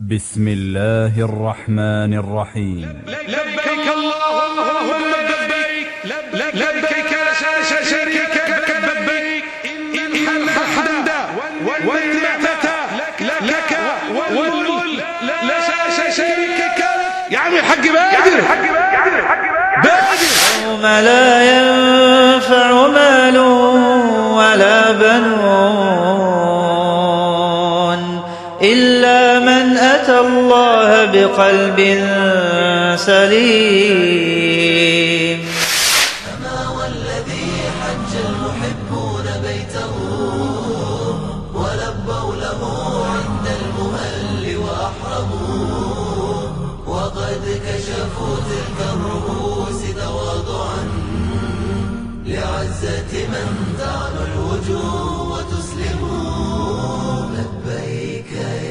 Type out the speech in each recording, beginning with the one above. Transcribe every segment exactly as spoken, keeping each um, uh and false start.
بسم الله الرحمن الرحيم. لبيك اللهم لبيك لبيك لا شريك لك لبيك إن الحمد والنعمة لك والملك لا شريك لك. يا عم الحاج بادر بادر. يوم لا ينفع مال ولا بنون إلا من أتى الله بقلب سليم. كما والذي حج المحبون بيته ولبوا له عند المهل وأحرموا وقد كشفوا تلك الرؤوس تواضعا لعزة من تعلو الوجوه وتسلموا. لبيك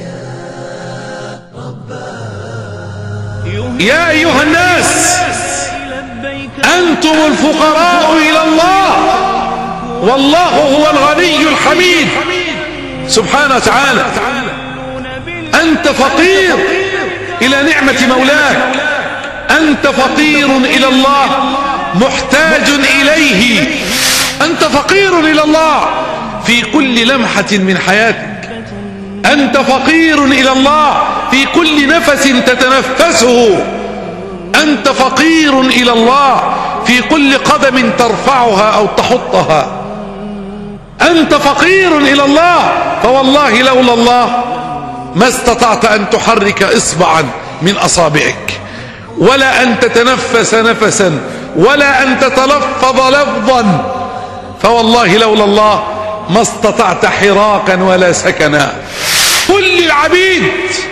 يا أيها الناس أنتم الفقراء إلى الله والله هو الغني الحميد سبحانه وتعالى. أنت فقير إلى نعمة مولاك، أنت فقير إلى الله محتاج إليه، أنت فقير إلى الله في كل لمحة من حياتك، أنت فقير إلى الله في كل نفس تتنفسه، أنت فقير إلى الله في كل قدم ترفعها أو تحطها، أنت فقير إلى الله. فوالله لولا الله ما استطعت أن تحرك إصبعا من أصابعك، ولا أن تتنفس نفسا، ولا أن تتلفظ لفظا. فوالله لولا الله ما استطعت حراكا ولا سكنا. كل العبيد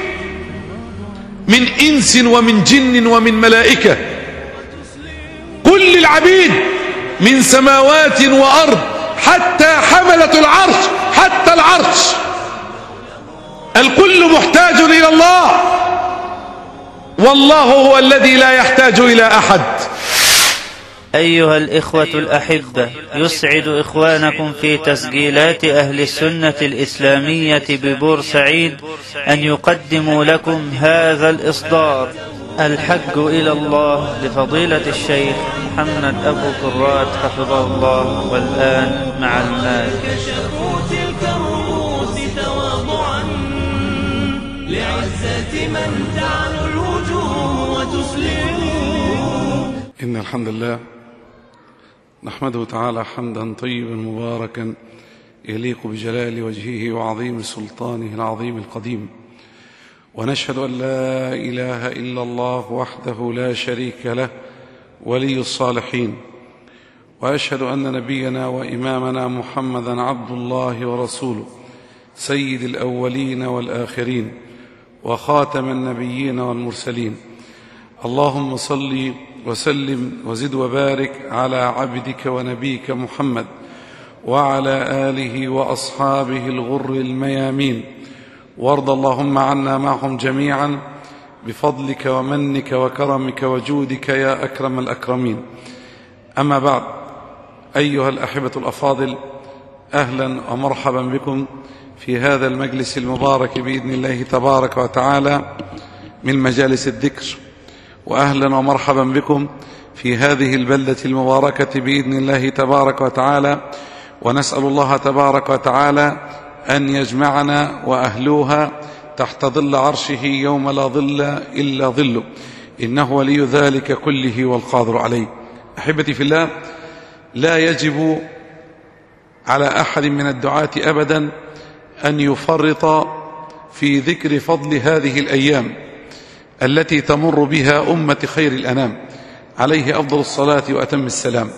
من إنس ومن جن ومن ملائكة، كل العبيد من سماوات وأرض حتى حملة العرش، حتى العرش، الكل محتاج إلى الله، والله هو الذي لا يحتاج إلى أحد. أيها الإخوة الأحبة، يسعد إخوانكم في تسجيلات أهل السنة الإسلامية ببورسعيد أن يقدموا لكم هذا الإصدار الحج إلى الله لفضيلة الشيخ محمد أبو كرات حفظه الله. والآن مع المال. كشفوا تلك الرؤوس تواضعا لعزة من تعلو الوجوه وتسلموا. إن الحمد لله نحمده تعالى حمدا طيبا مباركا يليق بجلال وجهه وعظيم سلطانه العظيم القديم، ونشهد أن لا إله إلا الله وحده لا شريك له ولي الصالحين، وأشهد أن نبينا وإمامنا محمدا عبد الله ورسوله سيد الأولين والآخرين وخاتم النبيين والمرسلين. اللهم صل وسلم وزد وبارك على عبدك ونبيك محمد وعلى آله وأصحابه الغر الميامين، وارض اللهم عنا معهم جميعا بفضلك ومنك وكرمك وجودك يا أكرم الأكرمين. أما بعد، أيها الأحبة الأفاضل، أهلا ومرحبا بكم في هذا المجلس المبارك بإذن الله تبارك وتعالى من مجالس الذكر، وأهلا ومرحبا بكم في هذه البلدة المباركة بإذن الله تبارك وتعالى، ونسأل الله تبارك وتعالى أن يجمعنا وأهلوها تحت ظل عرشه يوم لا ظل إلا ظله، إنه ولي ذلك كله والقادر عليه. أحبتي في الله، لا يجب على أحد من الدعاة أبدا أن يفرط في ذكر فضل هذه الأيام التي تمر بها أمة خير الأنام عليه أفضل الصلاة وأتم السلام.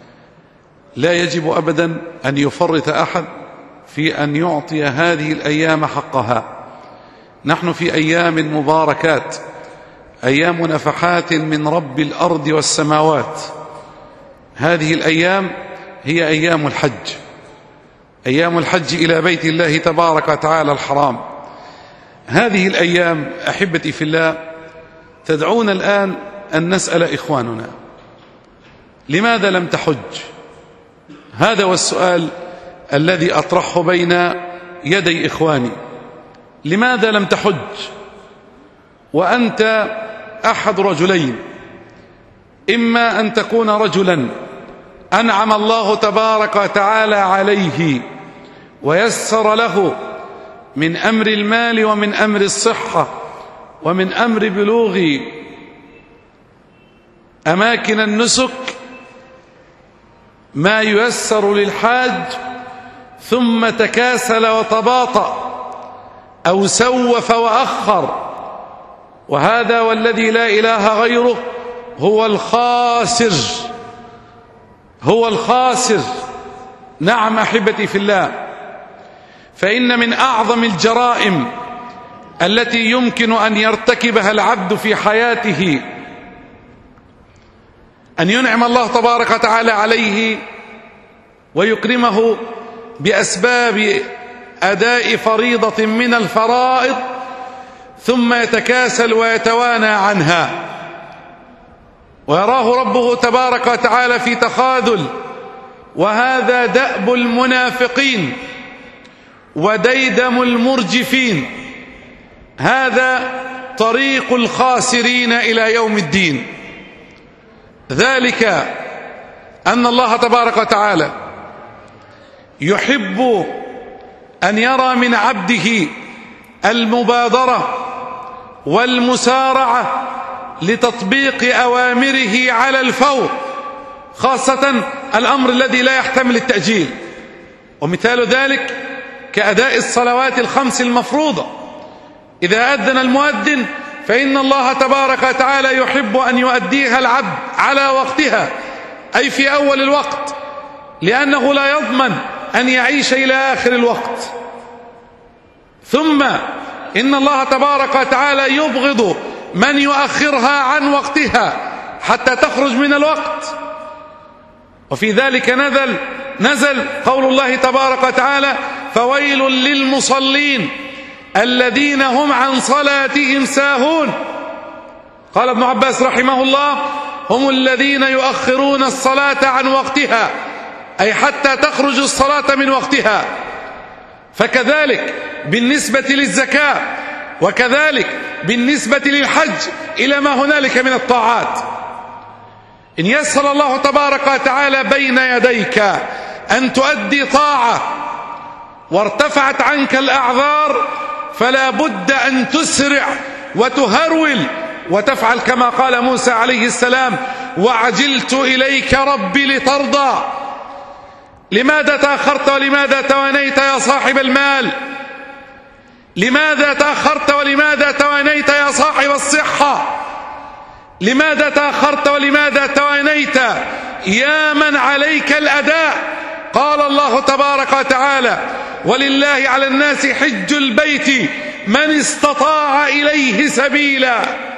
لا يجب أبدا أن يفرط أحد في أن يعطي هذه الأيام حقها. نحن في أيام مباركات، أيام نفحات من رب الأرض والسماوات. هذه الأيام هي أيام الحج، أيام الحج إلى بيت الله تبارك وتعالى الحرام. هذه الأيام أحبتي في الله تدعونا الآن أن نسأل إخواننا: لماذا لم تحج؟ هذا هو السؤال الذي أطرحه بين يدي إخواني. لماذا لم تحج؟ وأنت أحد رجلين: إما أن تكون رجلا أنعم الله تبارك وتعالى عليه ويسر له من أمر المال ومن أمر الصحة ومن أمر بلوغ أماكن النسك ما ييسر للحاج، ثم تكاسل وتباطأ أو سوف وأخر، وهذا والذي لا إله غيره هو الخاسر، هو الخاسر. نعم أحبتي في الله، فإن من أعظم الجرائم التي يمكن أن يرتكبها العبد في حياته أن ينعم الله تبارك وتعالى عليه ويكرمه بأسباب أداء فريضة من الفرائض، ثم يتكاسل ويتوانى عنها، ويراه ربه تبارك وتعالى في تخاذل. وهذا دأب المنافقين وديدم المرجفين، هذا طريق الخاسرين إلى يوم الدين. ذلك أن الله تبارك وتعالى يحب أن يرى من عبده المبادرة والمسارعة لتطبيق أوامره على الفور، خاصة الأمر الذي لا يحتمل التأجيل. ومثال ذلك كأداء الصلوات الخمس المفروضة، إذا أذن المؤذن فإن الله تبارك وتعالى يحب أن يؤديها العبد على وقتها، أي في أول الوقت، لأنه لا يضمن أن يعيش إلى آخر الوقت. ثم إن الله تبارك وتعالى يبغض من يؤخرها عن وقتها حتى تخرج من الوقت. وفي ذلك نزل نزل قول الله تبارك وتعالى: فويل للمصلين الذين هم عن صلاتهم ساهون. قال ابن عباس رحمه الله: هم الذين يؤخرون الصلاة عن وقتها، أي حتى تخرج الصلاة من وقتها. فكذلك بالنسبة للزكاة، وكذلك بالنسبة للحج، إلى ما هنالك من الطاعات. إن يسر الله تبارك وتعالى بين يديك أن تؤدي طاعة وارتفعت عنك الأعذار، فلا بد أن تسرع وتهرول وتفعل كما قال موسى عليه السلام: وعجلت إليك ربي لترضى. لماذا تأخرت ولماذا توانيت يا صاحب المال؟ لماذا تأخرت ولماذا توانيت يا صاحب الصحة؟ لماذا تأخرت ولماذا توانيت يا من عليك الأداء؟ قال الله تبارك وتعالى: ولله على الناس حج البيت من استطاع إليه سبيلا.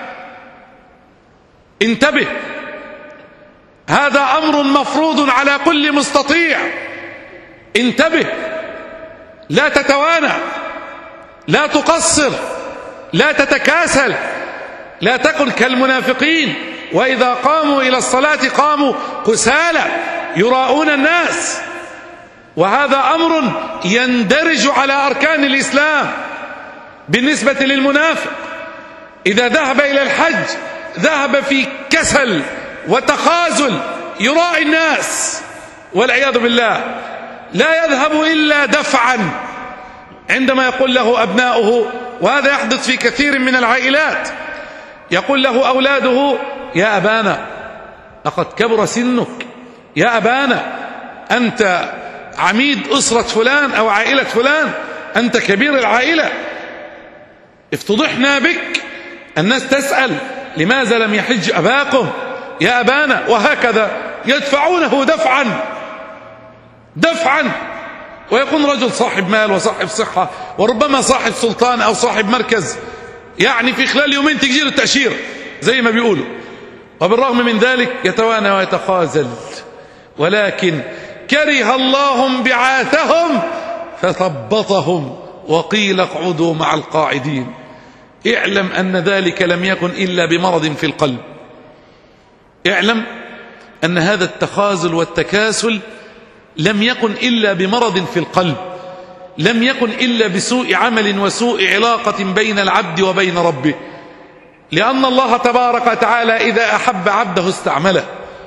انتبه، هذا أمر مفروض على كل مستطيع. انتبه، لا تتوانى، لا تقصر، لا تتكاسل، لا تكن كالمنافقين، وإذا قاموا إلى الصلاة قاموا كسالى يراؤون الناس. وهذا أمر يندرج على أركان الإسلام. بالنسبة للمنافق إذا ذهب إلى الحج ذهب في كسل وتخاذل، يراعي الناس والعياذ بالله، لا يذهب إلا دفعا. عندما يقول له أبناؤه، وهذا يحدث في كثير من العائلات، يقول له أولاده: يا أبانا لقد كبر سنك، يا أبانا أنت عميد أسرة فلان أو عائلة فلان، أنت كبير العائلة، افتضحنا بك، الناس تسأل لماذا لم يحج أباكم يا أبانا، وهكذا يدفعونه دفعا دفعا. ويكون رجل صاحب مال وصاحب صحة وربما صاحب سلطان أو صاحب مركز، يعني في خلال يومين تجير التأشيرة زي ما بيقولوا، وبالرغم من ذلك يتوانى ويتخاذل. ولكن كره الله انبعاثهم فثبطهم وقيل اقعدوا مع القاعدين. اعلم أن ذلك لم يكن إلا بمرض في القلب. اعلم أن هذا التخاذل والتكاسل لم يكن إلا بمرض في القلب، لم يكن إلا بسوء عمل وسوء علاقة بين العبد وبين ربه. لأن الله تبارك وتعالى إذا أحب عبده استعمله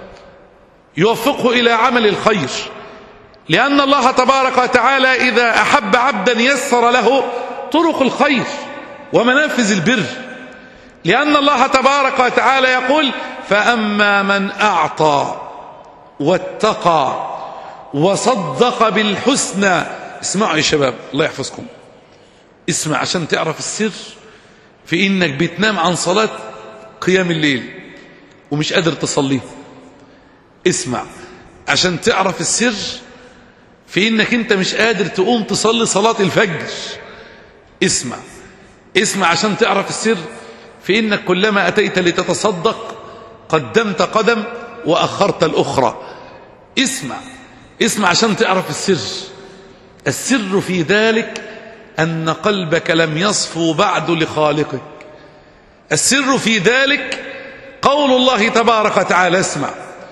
يوفقه إلى عمل الخير، لأن الله تبارك وتعالى إذا أحب عبدا يسر له طرق الخير ومنافذ البر، لأن الله تبارك وتعالى يقول فأما من أعطى واتقى وصدق بالحسنى. اسمعوا يا شباب الله يحفظكم، اسمع عشان تعرف السر في إنك بتنام عن صلاة قيام الليل ومش قادر تصليه. اسمع عشان تعرف السر في إنك أنت مش قادر تقوم تصلي صلاة الفجر. اسمع اسمع عشان تعرف السر في إنك كلما أتيت لتتصدق قدمت قدم وأخرت الأخرى. اسمع اسمع عشان تعرف السر. السر في ذلك أن قلبك لم يصفو بعد لخالقك. السر في ذلك قول الله تبارك وتعالى، اسمع،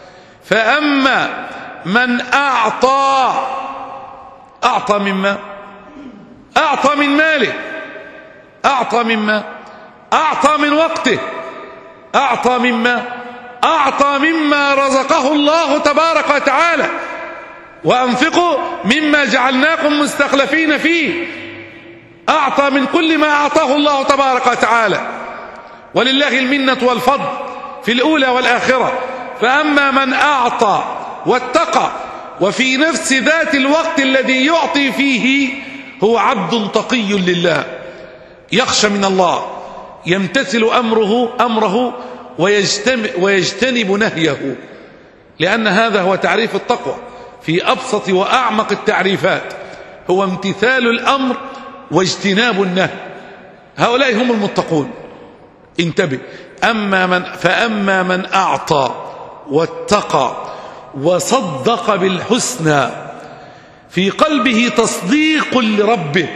فأما من أعطى، أعطى مما أعطى من ماله، أعطى مما أعطى من وقته، أعطى مما أعطى مما رزقه الله تبارك وتعالى، وأنفقوا مما جعلناكم مستخلفين فيه. أعطى من كل ما أعطاه الله تبارك وتعالى، ولله المنة والفضل في الأولى والآخرة. فأما من أعطى واتقى، وفي نفس ذات الوقت الذي يعطي فيه هو عبد تقي لله يخشى من الله، يمتثل أمره أمره ويجتنب نهيه، لأن هذا هو تعريف التقوى في أبسط وأعمق التعريفات، هو امتثال الأمر واجتناب النهي. هؤلاء هم المتقون. انتبه، أما من فأما من أعطى واتقى وصدق بالحسنى، في قلبه تصديق لربه،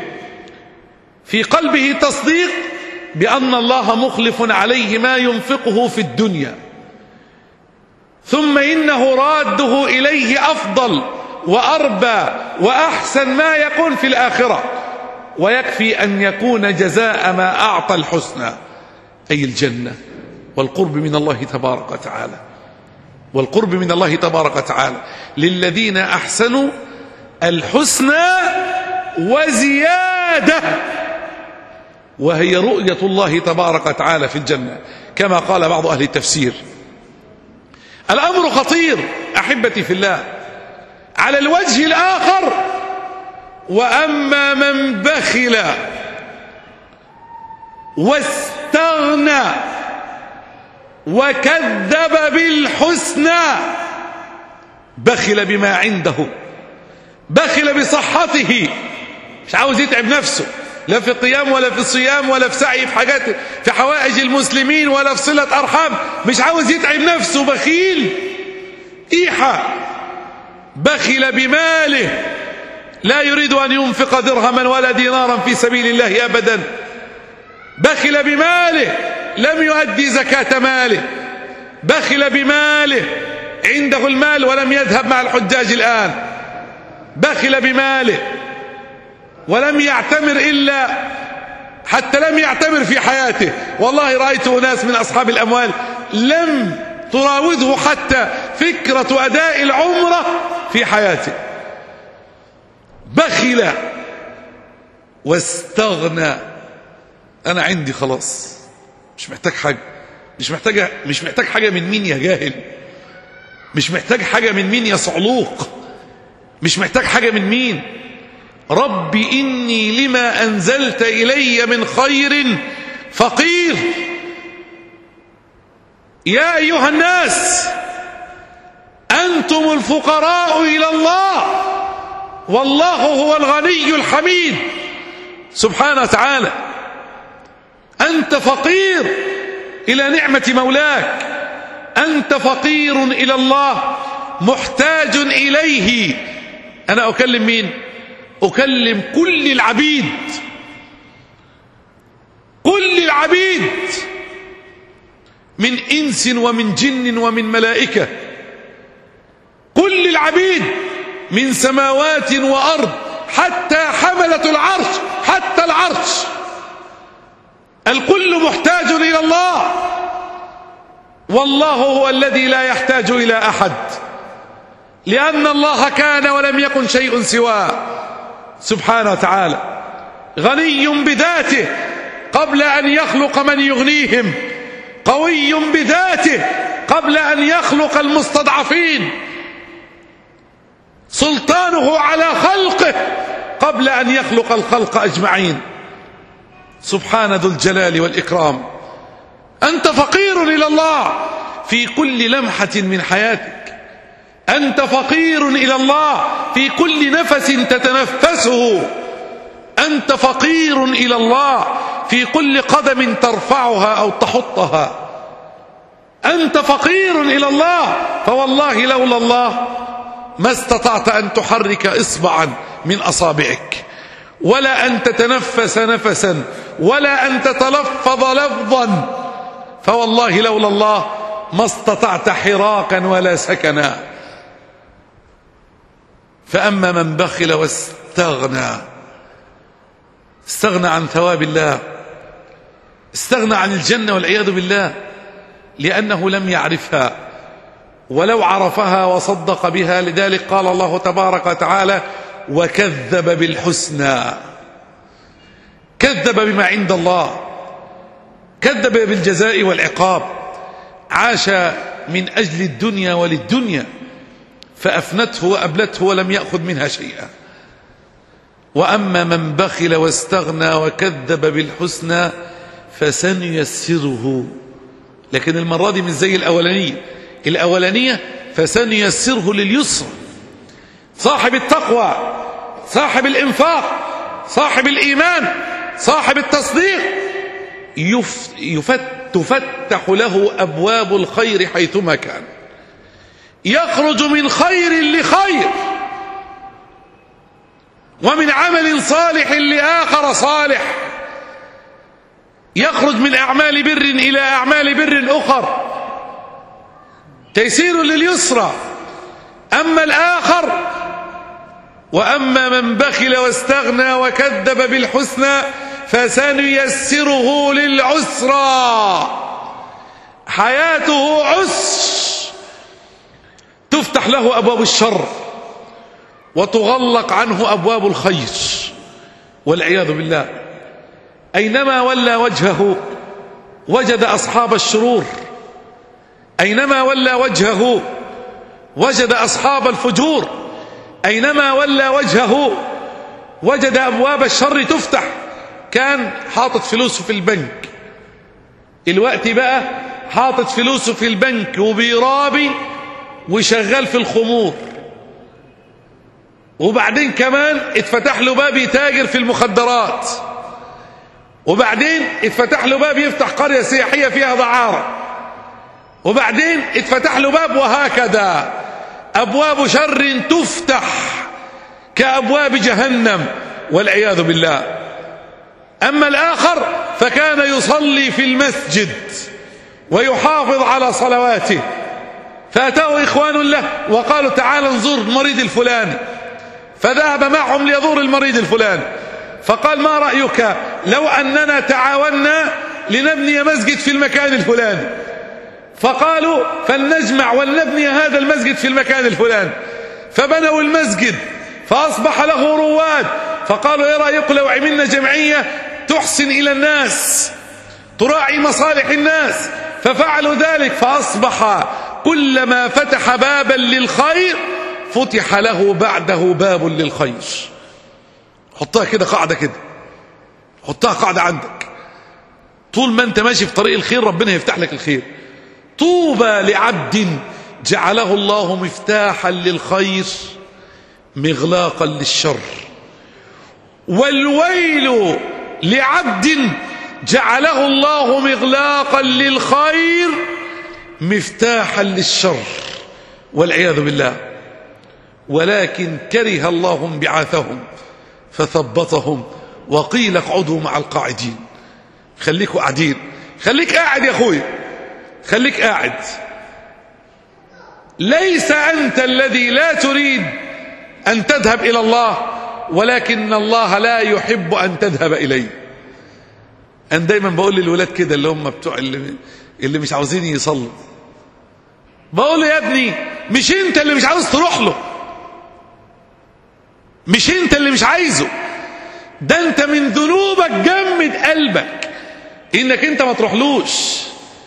في قلبه تصديق بأن الله مخلف عليه ما ينفقه في الدنيا، ثم إنه راده إليه أفضل وأربى وأحسن ما يكون في الآخرة، ويكفي أن يكون جزاء ما أعطى الحسنى، أي الجنة والقرب من الله تبارك وتعالى، والقرب من الله تبارك وتعالى للذين أحسنوا الحسنى وزيادة، وهي رؤية الله تبارك وتعالى في الجنة كما قال بعض أهل التفسير. الأمر خطير أحبتي في الله. على الوجه الآخر، وأما من بخل واستغنى وكذب بالحسنى، بخل بما عنده، بخل بصحته، مش عاوز يتعب نفسه لا في القيام ولا في الصيام ولا في سعي في حاجات في حوائج المسلمين ولا في صلة أرحام، مش عاوز يتعب نفسه، بخيل إيحة. بخل بماله، لا يريد أن ينفق درهما ولا دينارا في سبيل الله أبدا. بخل بماله، لم يؤدي زكاة ماله. بخل بماله، عنده المال ولم يذهب مع الحجاج الآن. بخل بماله ولم يعتمر إلا حتى لم يعتمر في حياته. والله رأيت أناس من أصحاب الأموال لم تراوده حتى فكرة أداء العمرة في حياته. بخل واستغنى، أنا عندي خلاص، مش محتاج حاجة، مش محتاج مش محتاج حاجة من مين يا جاهل، مش محتاج حاجة من مين يا صعلوق، مش محتاج حاجة من مين. رب إني لما أنزلت إلي من خير فقير. يا أيها الناس أنتم الفقراء إلى الله والله هو الغني الحميد سبحانه وتعالى. أنت فقير إلى نعمة مولاك، أنت فقير إلى الله، محتاج إليه. أنا أكلم مين؟ أكلم كل العبيد، كل العبيد من إنس ومن جن ومن ملائكة، كل العبيد من سماوات وأرض، حتى حملة العرش، حتى العرش، الكل محتاج إلى الله. والله هو الذي لا يحتاج إلى أحد، لأن الله كان ولم يكن شيء سواه سبحانه وتعالى، غني بذاته قبل أن يخلق من يغنيهم، قوي بذاته قبل أن يخلق المستضعفين، سلطانه على خلقه قبل أن يخلق الخلق أجمعين، سبحان ذو الجلال والإكرام. أنت فقير إلى الله في كل لمحة من حياتك، أنت فقير إلى الله في كل نفس تتنفسه، أنت فقير إلى الله في كل قدم ترفعها أو تحطها، أنت فقير إلى الله. فوالله لولا الله ما استطعت أن تحرك إصبعا من أصابعك، ولا أن تتنفس نفسا، ولا أن تتلفظ لفظا. فوالله لولا الله ما استطعت حراكا ولا سكنا. فأما من بخل واستغنى، استغنى عن ثواب الله، استغنى عن الجنة والعياذ بالله، لأنه لم يعرفها، ولو عرفها وصدق بها. لذلك قال الله تبارك وتعالى: وكذب بالحسنى، كذب بما عند الله، كذب بالجزاء والعقاب، عاش من أجل الدنيا وللدنيا فأفنته وأبلته ولم يأخذ منها شيئا. وأما من بخل واستغنى وكذب بالحسنى فسنيسره، لكن المرة دي مش زي الأولانية. الأولانية فسنيسره لليسر، صاحب التقوى، صاحب الإنفاق، صاحب الإيمان، صاحب التصديق يف يفت تفتح له أبواب الخير حيثما كان، يخرج من خير لخير، ومن عمل صالح لآخر صالح، يخرج من أعمال بر إلى أعمال بر أخر، تيسير لليسرى. أما الآخر: وأما من بخل واستغنى وكذب بالحسنى فسنيسره للعسرى، حياته عسر، تفتح له أبواب الشر وتغلق عنه أبواب الخير والعياذ بالله. أينما ولى وجهه وجد أصحاب الشرور، أينما ولى وجهه وجد أصحاب الفجور، أينما ولى وجهه وجد أبواب الشر تفتح. كان حاطط فلوسه في البنك، الوقت بقى حاطط فلوسه في البنك وبيرابي وشغال في الخمور، وبعدين كمان اتفتح له باب يتاجر في المخدرات، وبعدين اتفتح له باب يفتح قرية سياحية فيها دعارة، وبعدين اتفتح له باب، وهكذا أبواب شر تفتح كأبواب جهنم والعياذ بالله. أما الآخر فكان يصلي في المسجد ويحافظ على صلواته، فأتاه إخوان له وقالوا: تعال نزور المريض الفلاني، فذهب معهم ليزور المريض الفلاني، فقال: ما رأيك لو أننا تعاوننا لنبني مسجد في المكان الفلاني؟ فقالوا: فلنجمع ولنبني هذا المسجد في المكان الفلاني. فبنوا المسجد فأصبح له رواد، فقالوا: ايه رأيكم لو عملنا جمعية تحسن إلى الناس، تراعي مصالح الناس؟ ففعلوا ذلك، فأصبح كلما فتح بابا للخير فتح له بعده باب للخير. حطها كده قاعدة، كده حطها قاعدة عندك، طول ما انت ماشي في طريق الخير ربنا يفتح لك الخير. طوبى لعبد جعله الله مفتاحا للخير مغلاقا للشر، والويل لعبد جعله الله مغلاقا للخير مفتاحا للشر والعياذ بالله. ولكن كره الله انبعاثهم فثبطهم وقيل اقعدوا مع القاعدين. خليكوا قاعدين، خليك قاعد يا اخوي، خليك قاعد. ليس أنت الذي لا تريد أن تذهب إلى الله، ولكن الله لا يحب أن تذهب إليه. أنا دايما بقول للولاد كده اللي هم بتوع اللي, اللي مش عاوزين يصلوا، بقول له يا ابني مش انت اللي مش عاوز تروح له، مش انت اللي مش عايزه، ده انت من ذنوبك جمد قلبك انك انت ما تروحلوش.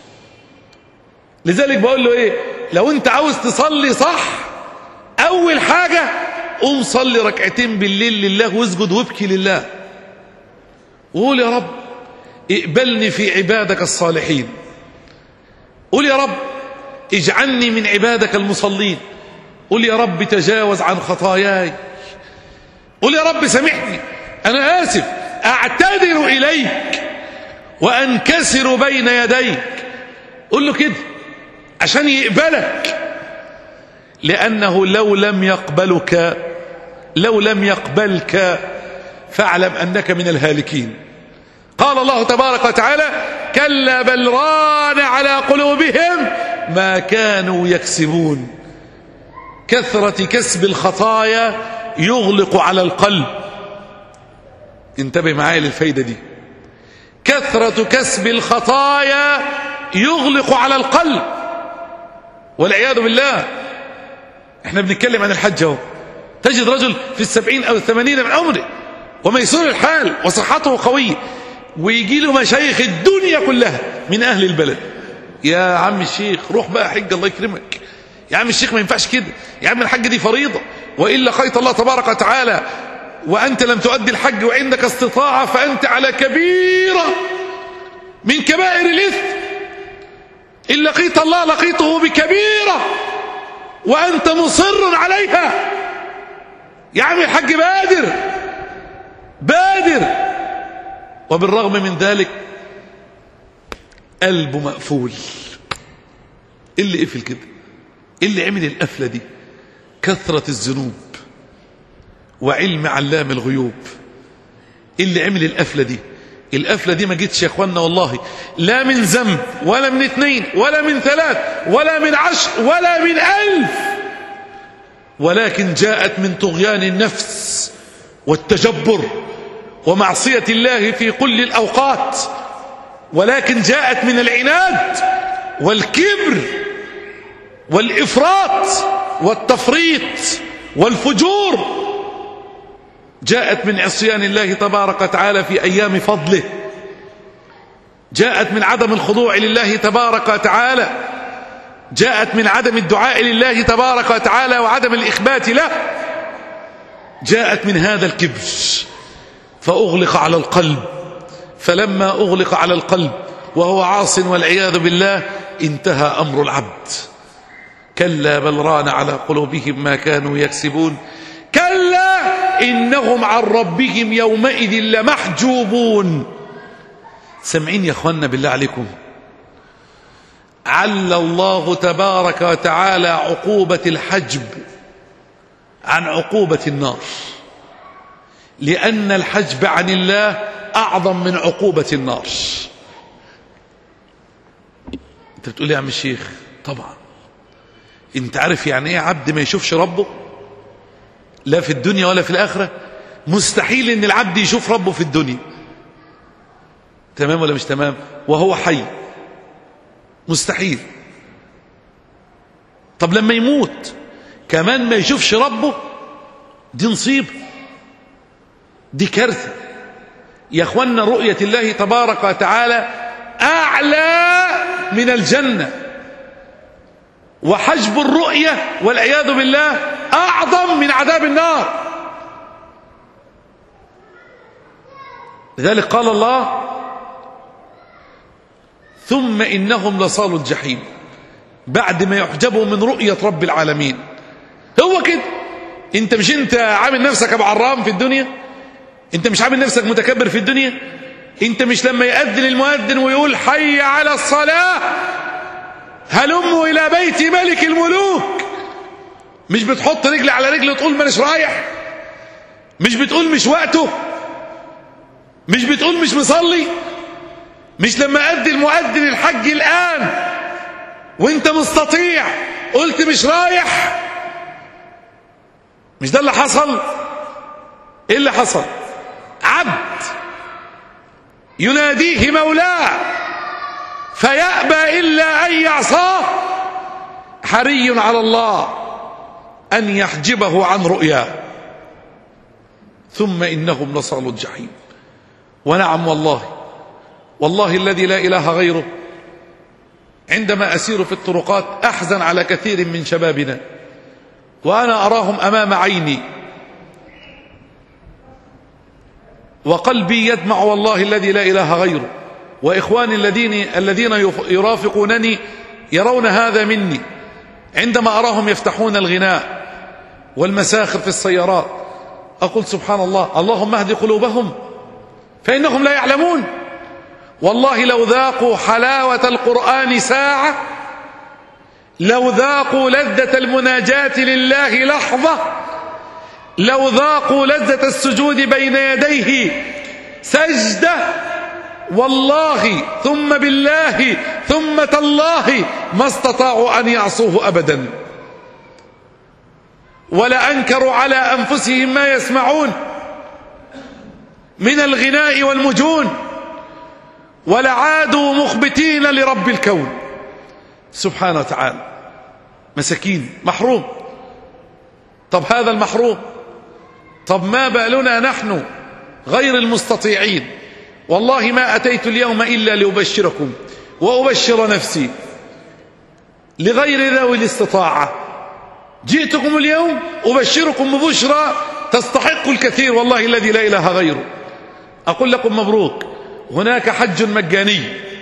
لذلك بقول له ايه، لو انت عاوز تصلي صح اول حاجة قوم صلي ركعتين بالليل لله واسجد وابكي لله وقول يا رب اقبلني في عبادك الصالحين، قول يا رب اجعلني من عبادك المصلين، قول يا رب تجاوز عن خطاياي، قول يا رب سامحني انا اسف، اعتذر اليك وانكسر بين يديك. قول له كده عشان يقبلك، لانه لو لم يقبلك لو لم يقبلك فاعلم انك من الهالكين. قال الله تبارك وتعالى كلا بل ران على قلوبهم ما كانوا يكسبون. كثرة كسب الخطايا يغلق على القلب. انتبه معايا للفايدة دي. كثرة كسب الخطايا يغلق على القلب والعياذ بالله. احنا بنتكلم عن الحج اهو، تجد رجل في السبعين او الثمانين من عمره وميسور الحال وصحته قوية، ويجي له مشايخ الدنيا كلها من اهل البلد، يا عم الشيخ روح بقى حج الله يكرمك، يا عم الشيخ ما ينفعش كده، يا عم الحج دي فريضة، وإلا قيت الله تبارك وتعالى وأنت لم تؤدي الحج وعندك استطاعة فأنت على كبيرة من كبائر الإثم، إن لقيت الله لقيته بكبيرة وأنت مصر عليها. يا عم الحج بادر بادر، وبالرغم من ذلك قلبه مقفول. اللي قفل كده، اللي عمل القفلة دي كثرة الذنوب وعلم علام الغيوب. اللي عمل القفلة دي، القفلة دي ما جتش يا اخوانا والله لا من ذنب ولا من اثنين ولا من ثلاث ولا من عشر ولا من ألف، ولكن جاءت من طغيان النفس والتجبر ومعصية الله في كل الأوقات، ولكن جاءت من العناد والكبر والإفراط والتفريط والفجور، جاءت من عصيان الله تبارك وتعالى في أيام فضله، جاءت من عدم الخضوع لله تبارك وتعالى، جاءت من عدم الدعاء لله تبارك وتعالى وعدم الإخبات له، جاءت من هذا الكبر فأغلق على القلب. فلما أغلق على القلب وهو عاص والعياذ بالله انتهى أمر العبد. كلا بل ران على قلوبهم ما كانوا يكسبون كلا إنهم عن ربهم يومئذ لمحجوبون. سمعين يا أخوانا بالله عليكم، عل الله تبارك وتعالى عقوبة الحجب عن عقوبة النار، لأن الحجب عن الله أعظم من عقوبة النار. أنت بتقول لي يا عم الشيخ طبعا أنت عارف يعني إيه عبد ما يشوفش ربه لا في الدنيا ولا في الآخرة؟ مستحيل أن العبد يشوف ربه في الدنيا، تمام ولا مش تمام؟ وهو حي مستحيل. طب لما يموت كمان ما يشوفش ربه، دي نصيب، دي كارثة يا اخوانا. رؤية الله تبارك وتعالى أعلى من الجنة، وحجب الرؤية والعياذ بالله أعظم من عذاب النار. لذلك قال الله ثم إنهم لصالوا الجحيم، بعد ما يحجبوا من رؤية رب العالمين. هو كده، انت مش انت عامل نفسك ابو عرام في الدنيا؟ انت مش عامل نفسك متكبر في الدنيا؟ انت مش لما يأذن المؤذن ويقول حي على الصلاة هلموا الى بيت ملك الملوك، مش بتحط رجل على رجل وتقول مانيش رايح؟ مش بتقول مش وقته؟ مش بتقول مش مصلي؟ مش لما أدي المؤذن الحج الآن وانت مستطيع قلت مش رايح؟ مش ده اللي حصل؟ ايه اللي حصل؟ عبد يناديه مولاه فيأبى إلا أن يعصاه، حري على الله أن يحجبه عن رؤياه، ثم إنهم لصالوا الجحيم. ونعم والله، والله الذي لا إله غيره، عندما أسير في الطرقات أحزن على كثير من شبابنا وأنا أراهم أمام عيني، وقلبي يدمع والله الذي لا إله غيره، وإخواني الذين الذين يرافقونني يرون هذا مني، عندما أراهم يفتحون الغناء والمساخر في السيارات أقول سبحان الله، اللهم اهد قلوبهم فإنهم لا يعلمون. والله لو ذاقوا حلاوة القرآن ساعة، لو ذاقوا لذة المناجاة لله لحظة، لو ذاقوا لذة السجود بين يديه سجدة، والله ثم بالله ثم تالله ما استطاعوا أن يعصوه أبدا، ولا أنكروا على أنفسهم ما يسمعون من الغناء والمجون، ولعادوا مخبتين لرب الكون سبحانه وتعالى. مساكين، محروم. طب هذا المحروم، طب ما بالنا نحن غير المستطيعين؟ والله ما أتيت اليوم إلا لأبشركم وأبشر نفسي لغير ذوي الاستطاعة. جئتكم اليوم أبشركم ببشرى تستحق الكثير والله الذي لا إله غيره. أقول لكم مبروك، هناك حج مجاني،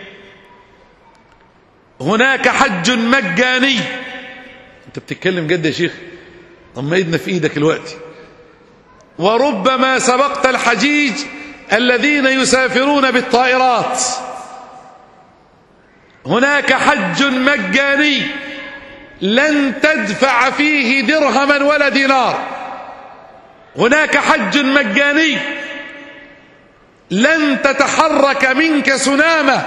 هناك حج مجاني. أنت بتتكلم جد يا شيخ؟ طب ما ايدنا في ايدك الوقت. وربما سبقت الحجيج الذين يسافرون بالطائرات. هناك حج مجاني لن تدفع فيه درهما ولا دينار. هناك حج مجاني لن تتحرك منك سنامة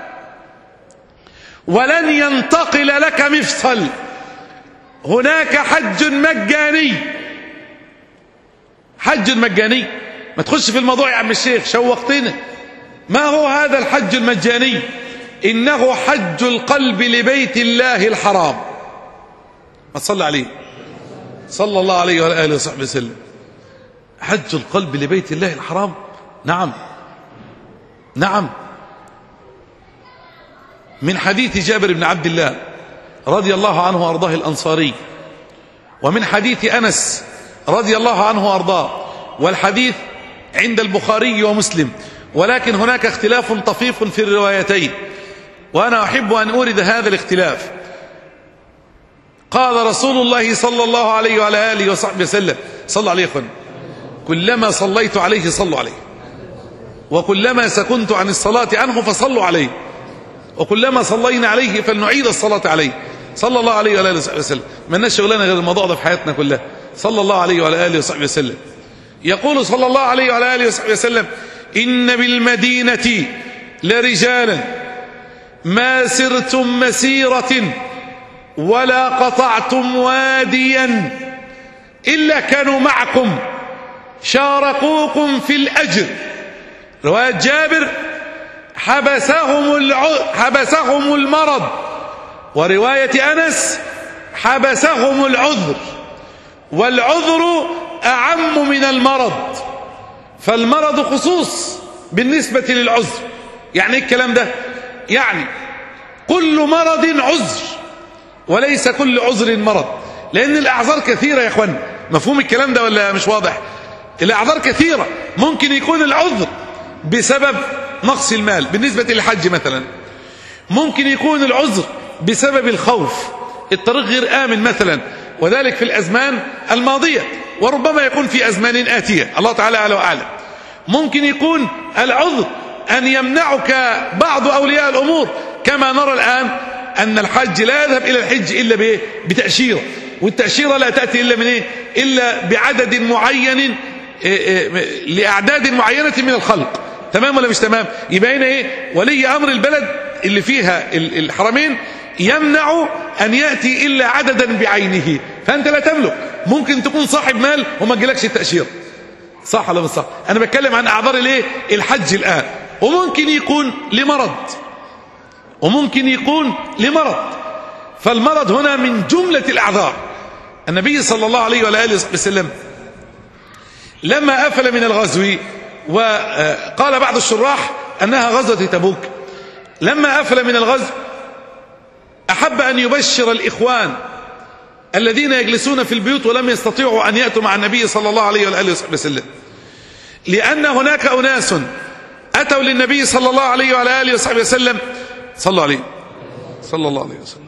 ولن ينتقل لك مفصل. هناك حج مجاني، حج مجاني. ما تخش في الموضوع يا عم الشيخ، شوقتنا. ما هو هذا الحج المجاني؟ إنه حج القلب لبيت الله الحرام. ما تصلي عليه صلى الله عليه وعلى آله وصحبه وسلم. حج القلب لبيت الله الحرام. نعم نعم. من حديث جابر بن عبد الله رضي الله عنه وأرضاه الأنصاري، ومن حديث أنس رضي الله عنه وأرضاه، والحديث عند البخاري ومسلم، ولكن هناك اختلاف طفيف في الروايتين، وأنا أحب أن أورد هذا الاختلاف. قال رسول الله صلى الله عليه وعلى آله وصحبه وسلم، صلوا عليه أخوان، كلما صليت عليه صلوا عليه، وكلما سكنت عن الصلاة عنه فصلوا عليه، وكلما صلينا عليه فلنعيد الصلاة عليه، صلى الله عليه وعلى آله وصحبه وسلم. ما لناش شغلنا غير الموضوع ده في حياتنا كلها، صلى الله عليه وعلى آله وصحبه وسلم. يقول صلى الله عليه وعلى آله وصحبه وسلم: إن بالمدينة لرجالا ما سرتم مسيرة ولا قطعتم واديا إلا كانوا معكم شاركوكم في الأجر. رواية جابر: حبسهم الع... حبسهم المرض. ورواية أنس: حبسهم العذر. والعذر أعم من المرض، فالمرض خصوص بالنسبة للعذر. يعني إيه الكلام ده؟ يعني كل مرض عذر وليس كل عذر مرض، لأن الأعذار كثيرة يا أخوان. مفهوم الكلام ده ولا مش واضح؟ الأعذار كثيرة. ممكن يكون العذر بسبب نقص المال بالنسبة للحج مثلا، ممكن يكون العذر بسبب الخوف، الطريق غير آمن مثلا، وذلك في الأزمان الماضية، وربما يكون في أزمان آتية، الله تعالى أعلى وأعلم. ممكن يكون العذر أن يمنعك بعض أولياء الأمور، كما نرى الآن أن الحج لا يذهب إلى الحج إلا بإيه؟ بتأشيرة، والتأشيرة لا تأتي إلا من إيه؟ إلا بعدد معين، لأعداد معينة من الخلق. تمام ولا مش تمام؟ يبقى هنا إيه؟ ولي أمر البلد اللي فيها الحرمين يمنع أن يأتي إلا عددا بعينه، فأنت لا تملك. ممكن تكون صاحب مال وما تجيلكش التأشيرة، صح ولا مش صح؟ أنا بتكلم عن أعذار الإيه؟ الحج الآن. وممكن يكون لمرض، وممكن يكون لمرض، فالمرض هنا من جملة الأعذار. النبي صلى الله عليه وآله وسلم لما أفل من الغزو، وقال بعض الشراح أنها غزوة تبوك، لما أفل من الغزو أحب أن يبشر الإخوان الذين يجلسون في البيوت ولم يستطيعوا أن يأتوا مع النبي صلى الله عليه وآله وسلم، لأن هناك أناس أتوا للنبي صلى الله عليه وآله وسلم صلوا عليه صلى الله عليه وسلم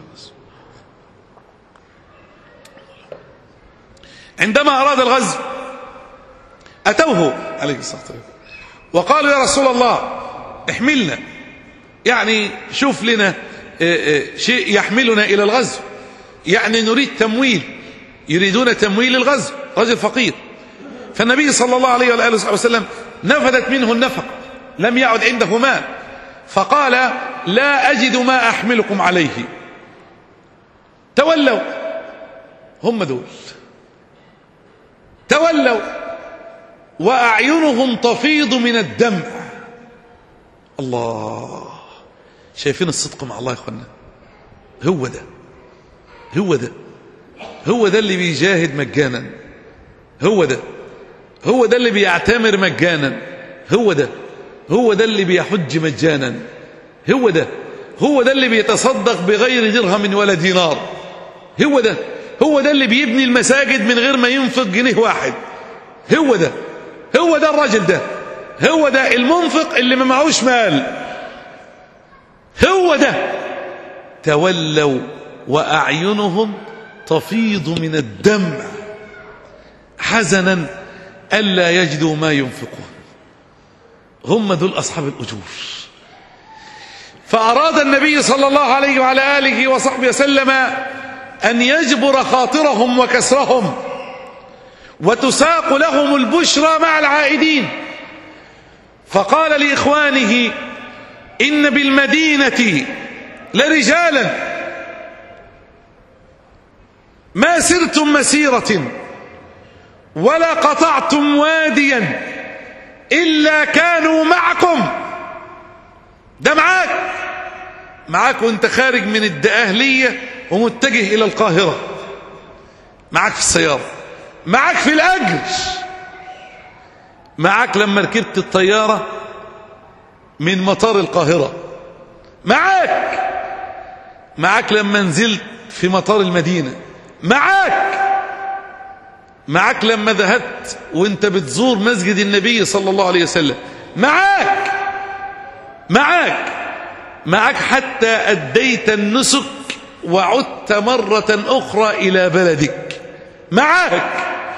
عندما أراد الغزو، أتوه عليه الصلاة والسلام وقالوا يا رسول الله احملنا، يعني شوف لنا شيء يحملنا إلى الغزو، يعني نريد تمويل، يريدون تمويل الغزو، رجل فقير. فالنبي صلى الله عليه وآله وسلم نفدت منه النفقة، لم يعد عنده مال، فقال لا أجد ما أحملكم عليه. تولوا، هم دول تولوا وأعينهم تفيض من الدمع. الله، شايفين الصدق مع الله يا اخوانا؟ هو ده هو ده هو ده اللي بيجاهد مجانا، هو ده هو ده اللي بيعتمر مجانا، هو ده هو ده اللي بيحج مجانا، هو ده هو ده اللي بيتصدق بغير درهم ولا دينار، هو ده هو ده اللي بيبني المساجد من غير ما ينفق جنيه واحد، هو ده هو ده الراجل ده، هو ده المنفق اللي ما معهوش مال، هو ده. تولوا وأعينهم تفيض من الدمع حزنا ألا يجدوا ما ينفقون. هم دول أصحاب الأجور. فأراد النبي صلى الله عليه وعلى آله وصحبه وسلم أن يجبر خاطرهم وكسرهم، وتساق لهم البشرى مع العائدين. فقال لإخوانه إن بالمدينة لرجالا ما سرتم مسيرة ولا قطعتم واديا إلا كانوا معكم. ده معاك معاك وانت خارج من الدقهلية ومتجه إلى القاهرة، معاك في السيارة، معاك في الأجر، معاك لما ركبت الطيارة من مطار القاهرة، معاك معاك لما نزلت في مطار المدينة، معاك معاك لما ذهبت وانت بتزور مسجد النبي صلى الله عليه وسلم، معاك معاك معاك حتى أديت النسك وعدت مرة أخرى إلى بلدك، معاك.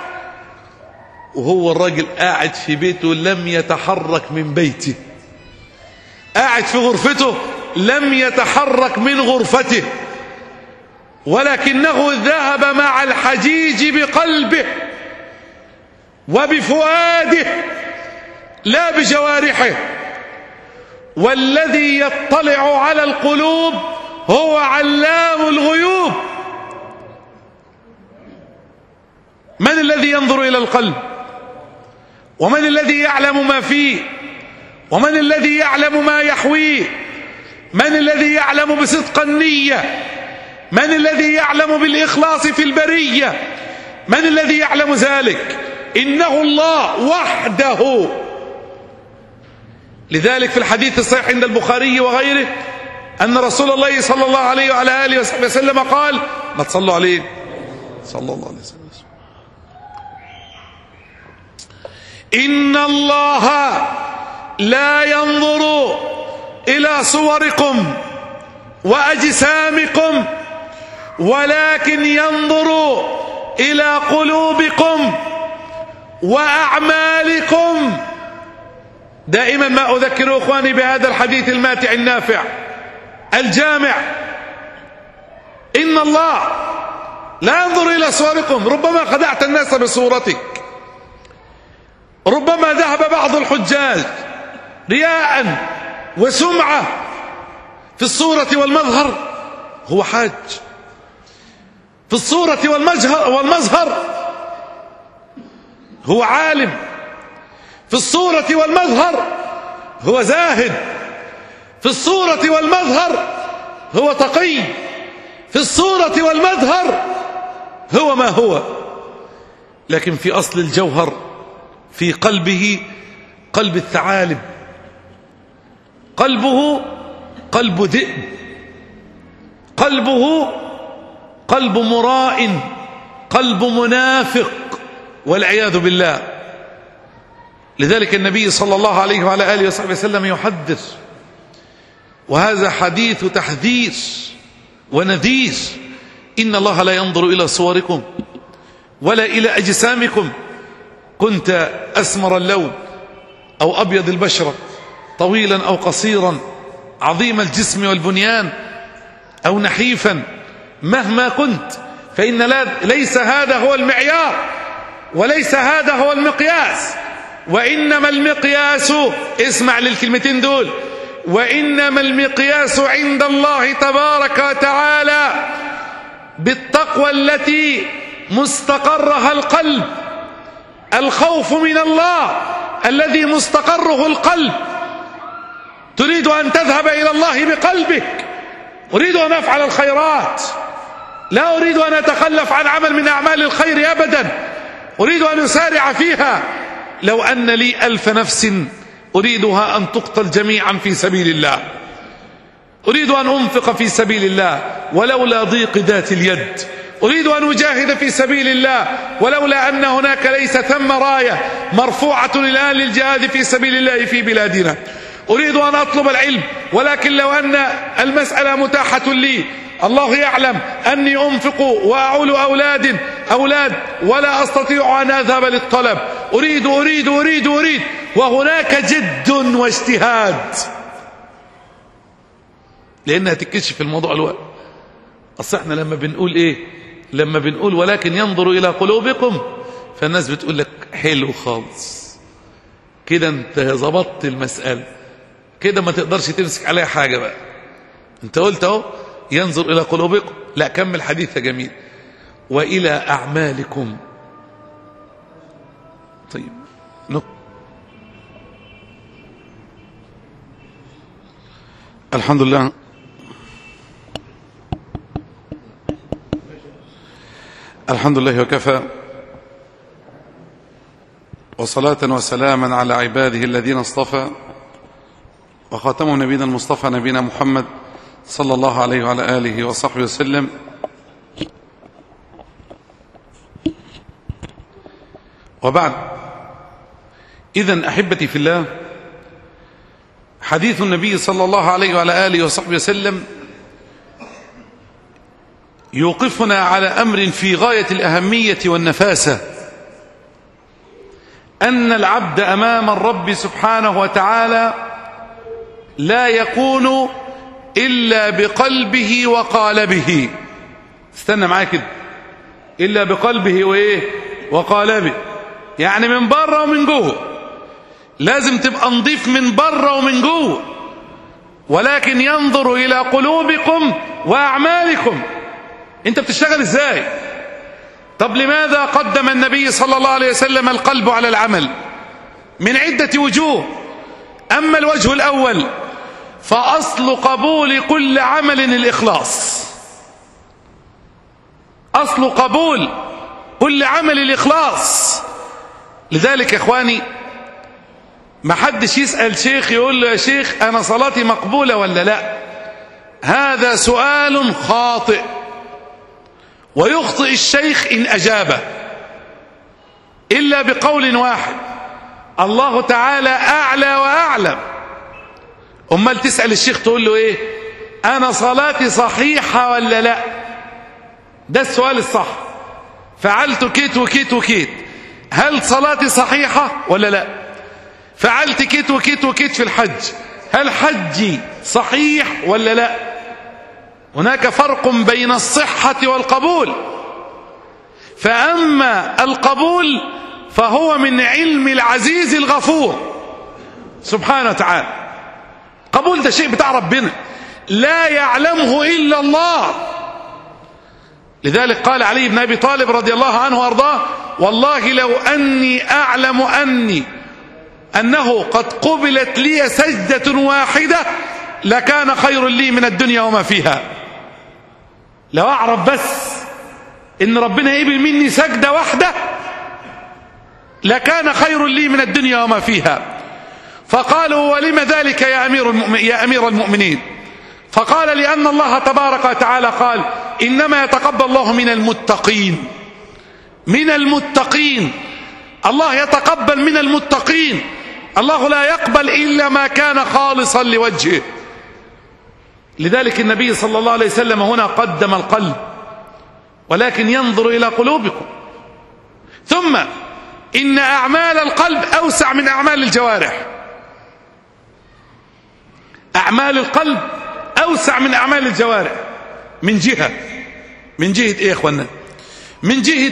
وهو الراجل قاعد في بيته لم يتحرك من بيته، قاعد في غرفته لم يتحرك من غرفته، ولكنه ذهب مع الحجيج بقلبه وبفؤاده لا بجوارحه. والذي يطلع على القلوب هو علام الغيوب. من الذي ينظر إلى القلب؟ ومن الذي يعلم ما فيه؟ ومن الذي يعلم ما يحويه؟ من الذي يعلم بصدق النية؟ من الذي يعلم بالإخلاص في البرية؟ من الذي يعلم ذلك؟ إنه الله وحده. لذلك في الحديث الصحيح عند البخاري وغيره أن رسول الله صلى الله عليه وعلى آله وسلم قال، ما تصلوا عليه صلى الله عليه وسلم، إن الله لا ينظر إلى صوركم وأجسامكم ولكن ينظر إلى قلوبكم وأعمالكم. دائما ما أذكر إخواني بهذا الحديث الماتع النافع الجامع، إن الله لا ينظر إلى صوركم. ربما خدعت الناس بصورتك، ربما ذهب بعض الحجاج رياء وسمعة في الصورة والمظهر، هو حاج في الصورة والمجهر والمظهر هو عالم، في الصورة والمظهر هو زاهد، في الصورة والمظهر هو تقي، في في الصورة والمظهر هو ما هو، لكن في أصل الجوهر في قلبه قلب الثعالب، قلبه قلب ذئب، قلبه قلب مراء، قلب منافق والعياذ بالله. لذلك النبي صلى الله عليه وعلى آله وصحبه وسلم يحذر، وهذا حديث تحذير ونذير: إن الله لا ينظر إلى صوركم ولا إلى أجسامكم، كنت أسمر اللون أو أبيض البشرة، طويلا أو قصيرا، عظيم الجسم والبنيان أو نحيفا، مهما كنت، فإن ليس هذا هو المعيار وليس هذا هو المقياس. وإنما المقياس، اسمع للكلمتين دول، وإنما المقياس عند الله تبارك وتعالى بالتقوى التي مستقرها القلب، الخوف من الله الذي مستقره القلب. تريد أن تذهب إلى الله بقلبك، أريد أن أفعل الخيرات، لا أريد أن أتخلف عن عمل من أعمال الخير أبدا، أريد أن أسارع فيها. لو أن لي ألف نفس أريدها أن تقتل جميعا في سبيل الله، أريد أن أنفق في سبيل الله ولولا ضيق ذات اليد، أريد أن أجاهد في سبيل الله ولولا أن هناك ليس ثم راية مرفوعة الآن للجهاد في سبيل الله في بلادنا، أريد أن أطلب العلم، ولكن لو أن المسألة متاحة لي، الله يعلم أني أنفق وأعول أولاد أولاد ولا أستطيع أن أذهب للطلب، أريد أريد أريد أريد وهناك جد واجتهاد، لأنها تكشف الموضوع الوقت. أصل احنا لما بنقول إيه؟ لما بنقول ولكن ينظر إلى قلوبكم، فالناس بتقول لك حلو خالص كده، انت ظبطت المسألة كده، ما تقدرش تمسك عليها حاجة بقى، انت قلت اهو ينظر إلى قلوبكم. لا، كمل حديث يا جميل. وإلى أعمالكم. طيب نق. الحمد لله الحمد لله وكفى، وصلاة وسلاما على عباده الذين اصطفى، وخاتمهم نبينا المصطفى نبينا محمد صلى الله عليه وعلى آله وصحبه وسلم. وبعد، إذن أحبتي في الله، حديث النبي صلى الله عليه وعلى آله وصحبه وسلم يوقفنا على أمر في غاية الأهمية والنفاسة، أن العبد أمام الرب سبحانه وتعالى لا يكون إلا بقلبه وقالبه. استنى معايا كده، إلا بقلبه وإيه وقالبه، يعني من بره ومن جوه، لازم تبقى نضيف من بره ومن جوه. ولكن ينظر إلى قلوبكم وأعمالكم، انت بتشتغل ازاي؟ طب لماذا قدم النبي صلى الله عليه وسلم القلب على العمل؟ من عدة وجوه. أما الوجه الأول فأصل قبول كل عمل الإخلاص، أصل قبول كل عمل الإخلاص. لذلك يا إخواني، ما حدش يسأل شيخ يقول له يا شيخ أنا صلاتي مقبولة ولا لا، هذا سؤال خاطئ، ويخطئ الشيخ إن أجابه إلا بقول واحد: الله تعالى أعلى وأعلم. أمال تسأل الشيخ تقول له إيه؟ أنا صلاتي صحيحة ولا لا؟ ده السؤال الصح. فعلت كيت وكيت وكيت، هل صلاتي صحيحة ولا لا؟ فعلت كيت وكيت وكيت في الحج، هل حجي صحيح ولا لا؟ هناك فرق بين الصحة والقبول. فأما القبول فهو من علم العزيز الغفور سبحانه وتعالى. قبول ده شيء بتاع ربنا لا يعلمه إلا الله. لذلك قال علي بن أبي طالب رضي الله عنه وأرضاه: والله لو أني أعلم أني أنه قد قبلت لي سجدة واحدة لكان خير لي من الدنيا وما فيها. لو أعرف بس إن ربنا يقبل مني سجدة واحدة لكان خير لي من الدنيا وما فيها. فقالوا ولم ذلك يا أمير المؤمنين, يا أمير المؤمنين؟ فقال لأن الله تبارك وتعالى قال إنما يتقبل الله من المتقين. من المتقين، الله يتقبل من المتقين. الله لا يقبل إلا ما كان خالصا لوجهه. لذلك النبي صلى الله عليه وسلم هنا قدم القلب، ولكن ينظر إلى قلوبكم. ثم إن أعمال القلب أوسع من أعمال الجوارح. أعمال القلب أوسع من أعمال الجوارح. من جهة من جهة إيه يا إخوانا؟ من جهة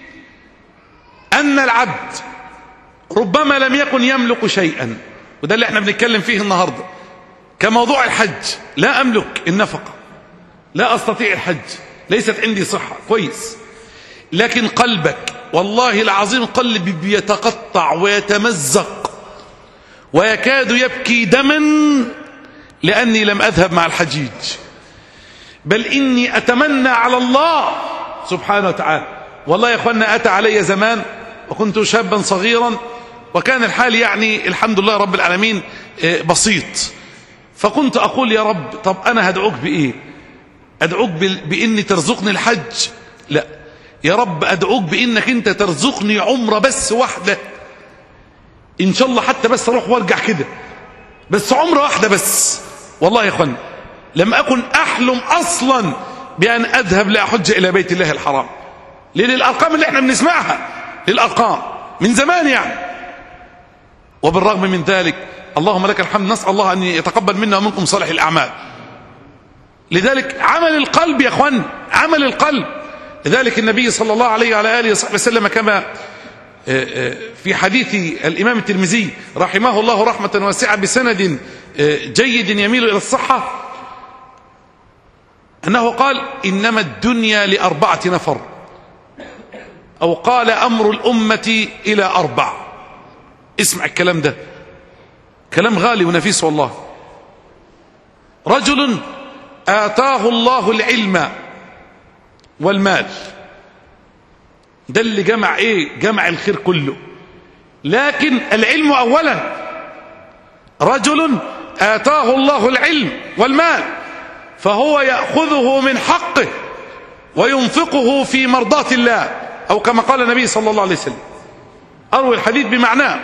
أن العبد ربما لم يكن يملك شيئا، وده اللي احنا بنتكلم فيه النهاردة، كموضوع الحج. لا أملك النفقة، لا أستطيع الحج، ليست عندي صحة، كويس. لكن قلبك والله العظيم قلبي بيتقطع ويتمزق ويكاد يبكي دما لأني لم أذهب مع الحجيج، بل إني أتمنى على الله سبحانه وتعالى. والله يا أخوانا أتى علي زمان وكنت شابا صغيرا وكان الحال يعني الحمد لله رب العالمين بسيط، فكنت أقول يا رب طب أنا هدعوك بإيه؟ أدعوك بإني ترزقني الحج؟ لا يا رب أدعوك بإنك أنت ترزقني عمرة بس واحدة، إن شاء الله حتى بس أروح وارجع كده، بس عمرة واحدة بس. والله يا أخوان لم أكن أحلم أصلا بأن أذهب لأحج إلى بيت الله الحرام، لأن الأرقام اللي احنا بنسمعها للأرقام من زمان يعني. وبالرغم من ذلك اللهم لك الحمد، نسأل الله أن يتقبل منا ومنكم صالح الأعمال. لذلك عمل القلب يا أخوان، عمل القلب. لذلك النبي صلى الله عليه وعلى آله وصحبه وسلم كما في حديث الإمام الترمذي رحمه الله رحمة واسعة بسند جيد يميل إلى الصحة، أنه قال إنما الدنيا لأربعة نفر، أو قال أمر الأمة إلى أربع. اسمع الكلام ده، كلام غالي ونفيس والله. رجل آتاه الله العلم والمال، ده اللي جمع ايه؟ جمع الخير كله. لكن العلم اولا. رجل آتاه الله العلم والمال فهو يأخذه من حقه وينفقه في مرضاة الله، او كما قال النبي صلى الله عليه وسلم، اروي الحديث بمعناه.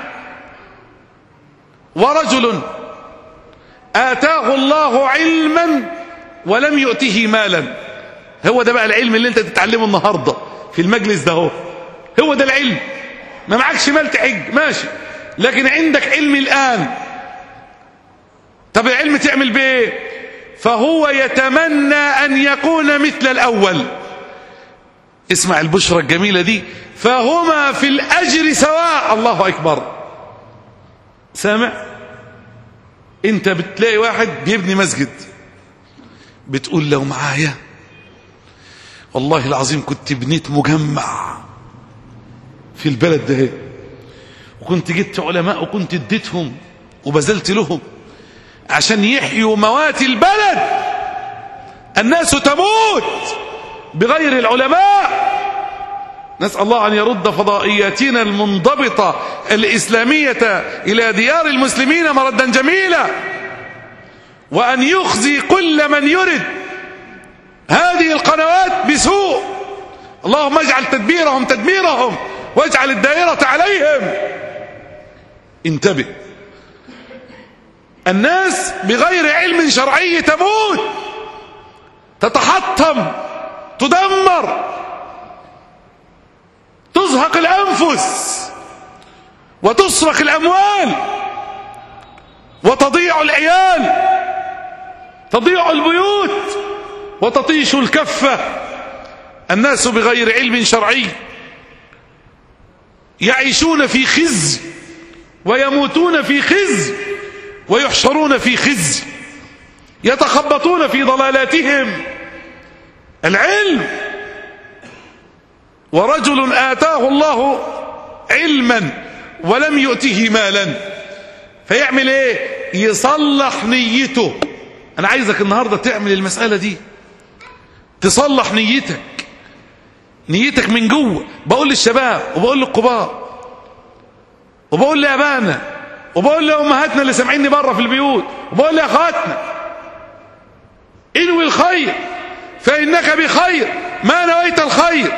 ورجل آتاه الله علما ولم يؤته مالا، هو ده بقى العلم اللي انت تتعلمه النهارده في المجلس ده. هو هو ده العلم. ما معكش مال تحج ماشي، لكن عندك علم الآن. طب العلم تعمل بيه؟ فهو يتمنى أن يكون مثل الأول. اسمع البشرة الجميلة دي، فهما في الأجر سواء. الله أكبر. سامع؟ انت بتلاقي واحد بيبني مسجد، بتقول لو معايا والله العظيم كنت بنيت مجمع في البلد ده، وكنت جبت علماء وكنت اديتهم وبذلت لهم عشان يحيوا موات البلد. الناس تموت بغير العلماء. نسأل الله أن يرد فضائياتنا المنضبطة الإسلامية إلى ديار المسلمين مردا جميلا، وأن يخزي كل من يرد هذه القنوات بسوء. اللهم اجعل تدبيرهم تدميرهم واجعل الدائرة عليهم. انتبه، الناس بغير علم شرعي تموت، تتحطم، تدمر، تزهق الأنفس وتسرق الأموال وتضيع العيال، تضيع البيوت وتطيش الكفة. الناس بغير علم شرعي يعيشون في خزي ويموتون في خزي ويحشرون في خزي، يتخبطون في ضلالاتهم. العلم. ورجل آتاه الله علما ولم يؤته مالا، فيعمل ايه؟ يصلح نيته. انا عايزك النهاردة تعمل المسألة دي، تصلح نيتك، نيتك من جوه. بقول للشباب وبقول للكبار وبقول لابائنا وبقول لامهاتنا اللي سامعيني بره في البيوت وبقول لاخواتنا: انوي الخير فانك بخير ما نويت الخير.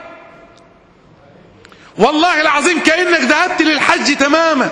والله العظيم كأنك ذهبت للحج تماما،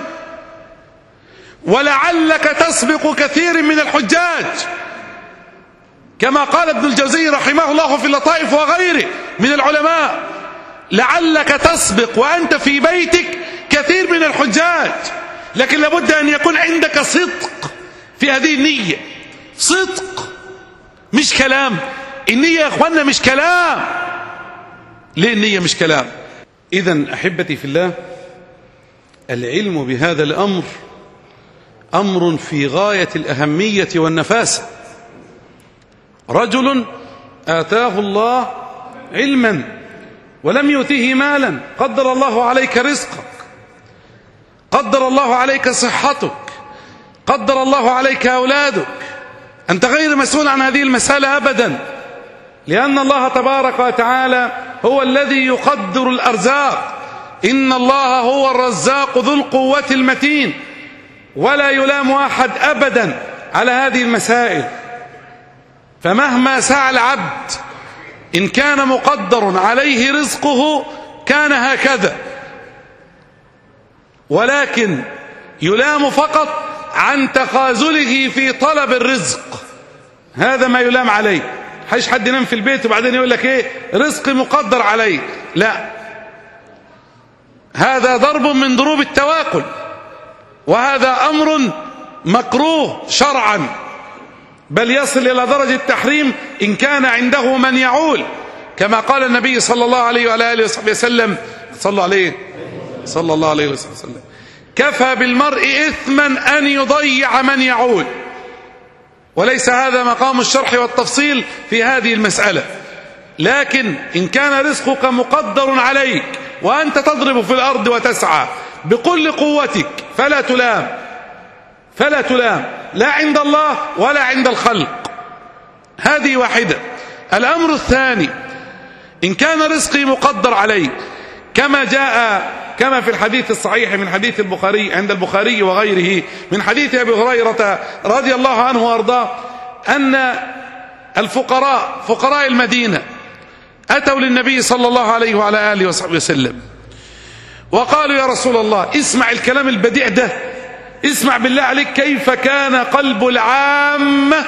ولعلك تسبق كثير من الحجاج، كما قال ابن الجوزي رحمه الله في اللطائف وغيره من العلماء: لعلك تسبق وأنت في بيتك كثير من الحجاج. لكن لابد أن يكون عندك صدق في هذه النية، صدق مش كلام. النية يا أخوانا مش كلام. ليه النية مش كلام؟ إذن أحبتي في الله، العلم بهذا الأمر أمر في غاية الأهمية والنفاسة. رجل آتاه الله علما ولم يؤته مالا، قدر الله عليك رزقك، قدر الله عليك صحتك، قدر الله عليك أولادك، أنت غير مسؤول عن هذه المسألة أبدا، لأن الله تبارك وتعالى هو الذي يقدر الأرزاق. إن الله هو الرزاق ذو القوة المتين، ولا يلام أحد أبدا على هذه المسائل. فمهما سعى العبد إن كان مقدر عليه رزقه كان هكذا، ولكن يلام فقط عن تخاذله في طلب الرزق، هذا ما يلام عليه. حيش حد ينام في البيت وبعدين يقول لك ايه رزق مقدر عليه، لا، هذا ضرب من ضروب التواكل، وهذا أمر مكروه شرعا، بل يصل إلى درجة التحريم إن كان عنده من يعول، كما قال النبي صلى الله عليه وعلى آله وصحبه وسلم: صلى عليه صلى الله عليه وسلم: كفى بالمرء إثما أن يضيع من يعول. وليس هذا مقام الشرح والتفصيل في هذه المسألة، لكن إن كان رزقك مقدر عليك وأنت تضرب في الأرض وتسعى بكل قوتك فلا تلام، فلا تلام لا عند الله ولا عند الخلق. هذه واحدة. الأمر الثاني: إن كان رزقي مقدر علي كما جاء كما في الحديث الصحيح من حديث البخاري عند البخاري وغيره من حديث أبي هريرة رضي الله عنه وأرضاه أن الفقراء فقراء المدينة أتوا للنبي صلى الله عليه وعلى آله وصحبه وسلم وقالوا: يا رسول الله، اسمع الكلام البديع ده، اسمع بالله عليك كيف كان قلب العامة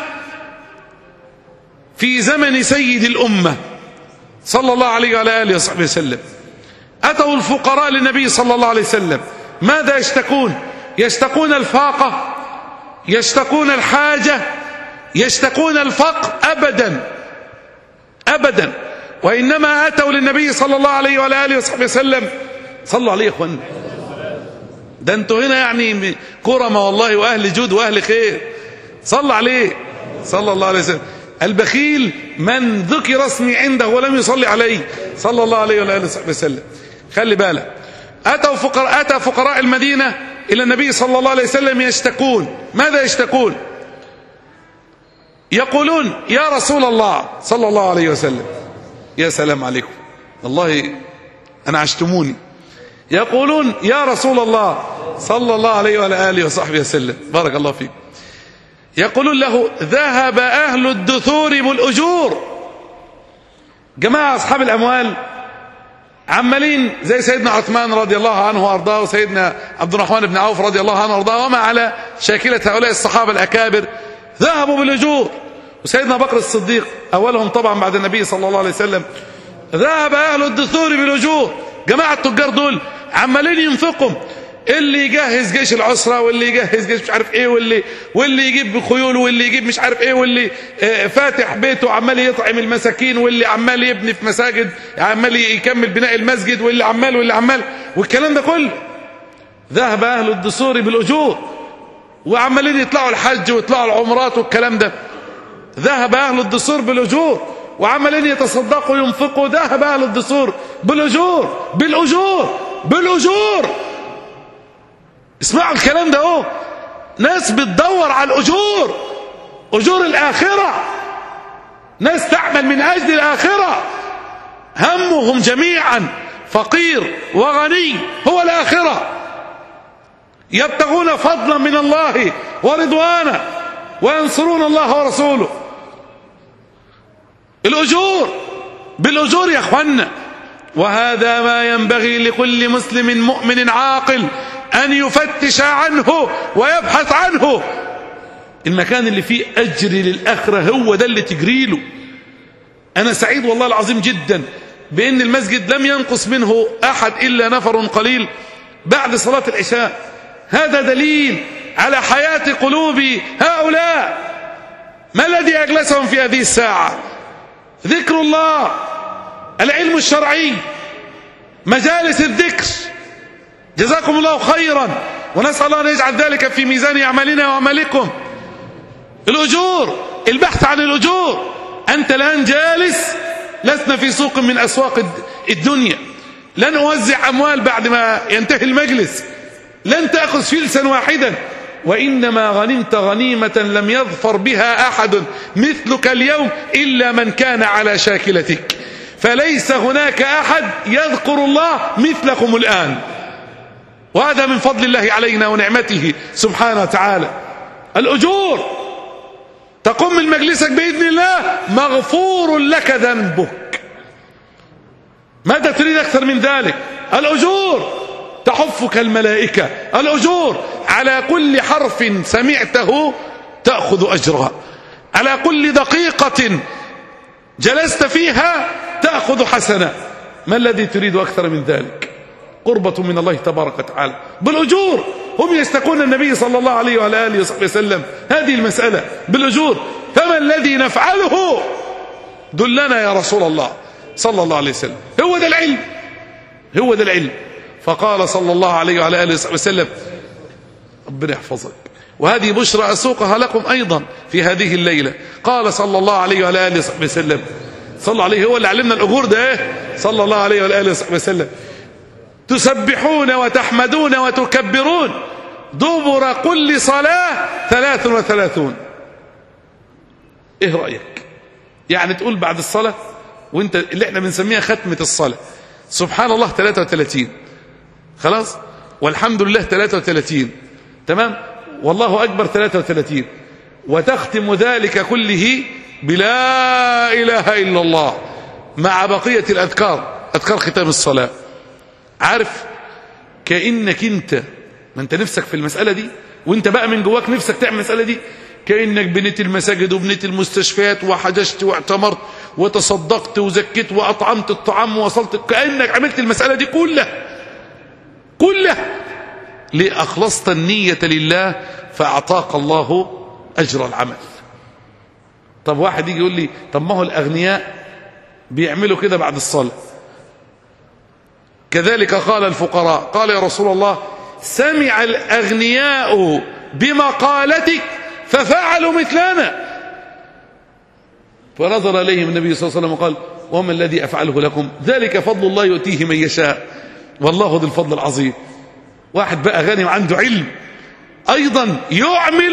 في زمن سيد الأمة صلى الله عليه وعلى آله وصحبه وسلم. أتوا الفقراء للنبي صلى الله عليه وسلم، ماذا يشتكون؟ يشتكون الفاقة، يشتكون الحاجة، يشتكون الفقر؟ أبدا أبدا. وإنما أتوا للنبي صلى الله عليه وعلى آله وصحبه وسلم. صلوا عليه يا اخوانا، ده انتوا هنا يعني كرمة والله، وأهل جود وأهل خير. صلوا عليه صلى الله عليه وسلم. البخيل من ذكر اسمي عنده ولم يصلي عليه صلى الله عليه وآله وسلم. خلي بالك، أتوا فقراء أتى فقراء المدينة إلى النبي صلى الله عليه وسلم يشتكون. ماذا يشتكون؟ يقولون: يا رسول الله صلى الله عليه وسلم، يا سلام عليكم والله أنا عشتموني. يقولون: يا رسول الله صلى الله عليه وعلى آله وصحبه وسلم، بارك الله فيك، يقولون له: ذهب أهل الدثور بالأجور. جماعة أصحاب الأموال عمالين زي سيدنا عثمان رضي الله عنه وأرضاه وسيدنا عبد الرحمن بن عوف رضي الله عنه وأرضاه وما على شاكلة هؤلاء الصحابة الأكابر، ذهبوا بالأجور. وسيدنا بكر الصديق أولهم طبعا بعد النبي صلى الله عليه وسلم، ذهب أهل الدثور بالأجور. جماعة التجار دول عمالين ينفقوا، اللي يجهز جيش العسرة، واللي يجهز جيش مش عارف ايه، واللي واللي يجيب خيول، واللي يجيب مش عارف ايه، واللي فاتح بيته عمال يطعم المساكين، واللي عمال يبني في مساجد، عمال يكمل بناء المسجد، واللي عمال واللي عمال والكلام ده كله. ذهب أهل الدثور بالأجور، وعمالين يطلعوا الحج ويطلعوا العمرات والكلام ده. ذهب أهل الدثور بالأجور، وعمالين يتصدقوا وينفقوا. ذهب أهل الدثور بالأجور بالأجور بالأجور. اسمعوا الكلام ده اهو، ناس بتدور على الأجور، أجور الآخرة، ناس تعمل من أجل الآخرة، همهم جميعا فقير وغني هو الآخرة، يبتغون فضلا من الله ورضوانا وينصرون الله ورسوله. الأجور بالأجور يا أخوانا، وهذا ما ينبغي لكل مسلم مؤمن عاقل أن يفتش عنه ويبحث عنه. المكان اللي فيه أجر للآخرة هو ده اللي تجريله. أنا سعيد والله العظيم جدا بأن المسجد لم ينقص منه أحد إلا نفر قليل بعد صلاة العشاء. هذا دليل على حياة قلوب هؤلاء. ما الذي أجلسهم في هذه الساعة؟ ذكر الله، العلم الشرعي، مجالس الذكر. جزاكم الله خيرا، ونسأل الله أن يجعل ذلك في ميزان أعمالنا وأعمالكم. الأجور، البحث عن الأجور. أنت الآن جالس، لسنا في سوق من أسواق الدنيا، لن أوزع أموال بعد ما ينتهي المجلس، لن تأخذ فلسا واحدا، وإنما غنمت غنيمة لم يظفر بها أحد مثلك اليوم إلا من كان على شاكلتك، فليس هناك أحد يذكر الله مثلكم الآن، وهذا من فضل الله علينا ونعمته سبحانه وتعالى. الأجور، تقوم من مجلسك بإذن الله مغفور لك ذنبك. ماذا تريد أكثر من ذلك؟ الأجور تحفك الملائكة. الأجور على كل حرف سمعته تأخذ أجرها، على كل دقيقة جلست فيها تأخذ حسنة. ما الذي تريد أكثر من ذلك؟ قربة من الله تبارك وتعالى بالأجور. هم يستقون النبي صلى الله عليه وعلى آله وصحبه وسلم هذه المسألة بالأجور. فما الذي نفعله؟ دلنا يا رسول الله صلى الله عليه وسلم. هو ده العلم، هو ده العلم. فقال صلى الله عليه وعلى آله وصحبه وسلم، ربنا يحفظك، وهذه بشرى أسوقها لكم أيضا في هذه الليلة. قال صلى الله عليه وعلى آله وصحبه وسلم، صلى عليه، هو اللي علمنا الأجور ده، صلى الله عليه وعلى آله وصحبه وسلم: تسبحون وتحمدون وتكبرون دبر كل صلاة ثلاث وثلاثون. ايه رأيك؟ يعني تقول بعد الصلاة وانت اللي احنا بنسميها ختمة الصلاة، سبحان الله ثلاثة وثلاثين، خلاص، والحمد لله ثلاثة وثلاثين، تمام، والله أكبر ثلاثة وثلاثين، وتختم ذلك كله بلا إله إلا الله مع بقية الأذكار، أذكار ختام الصلاة. عارف كأنك انت، ما انت نفسك في المسألة دي، وانت بقى من جواك نفسك تعمل المسألة دي، كأنك بنيت المساجد وبنيت المستشفيات وحججت واعتمرت وتصدقت وزكيت وأطعمت الطعام ووصلت، كأنك عملت المسألة دي كلها كلها ليه؟ أخلصت النية لله فأعطاك الله أجر العمل. طب واحد يجي يقول لي طب ما هو الأغنياء بيعملوا كده بعد الصلاة، كذلك قال الفقراء. قال يا رسول الله: سمع الأغنياء بمقالتك ففعلوا مثلنا. فنظر إليهم النبي صلى الله عليه وسلم وقال: وما الذي أفعله لكم؟ ذلك فضل الله يؤتيه من يشاء والله ذو الفضل العظيم. واحد بقى غني وعنده علم أيضا يعمل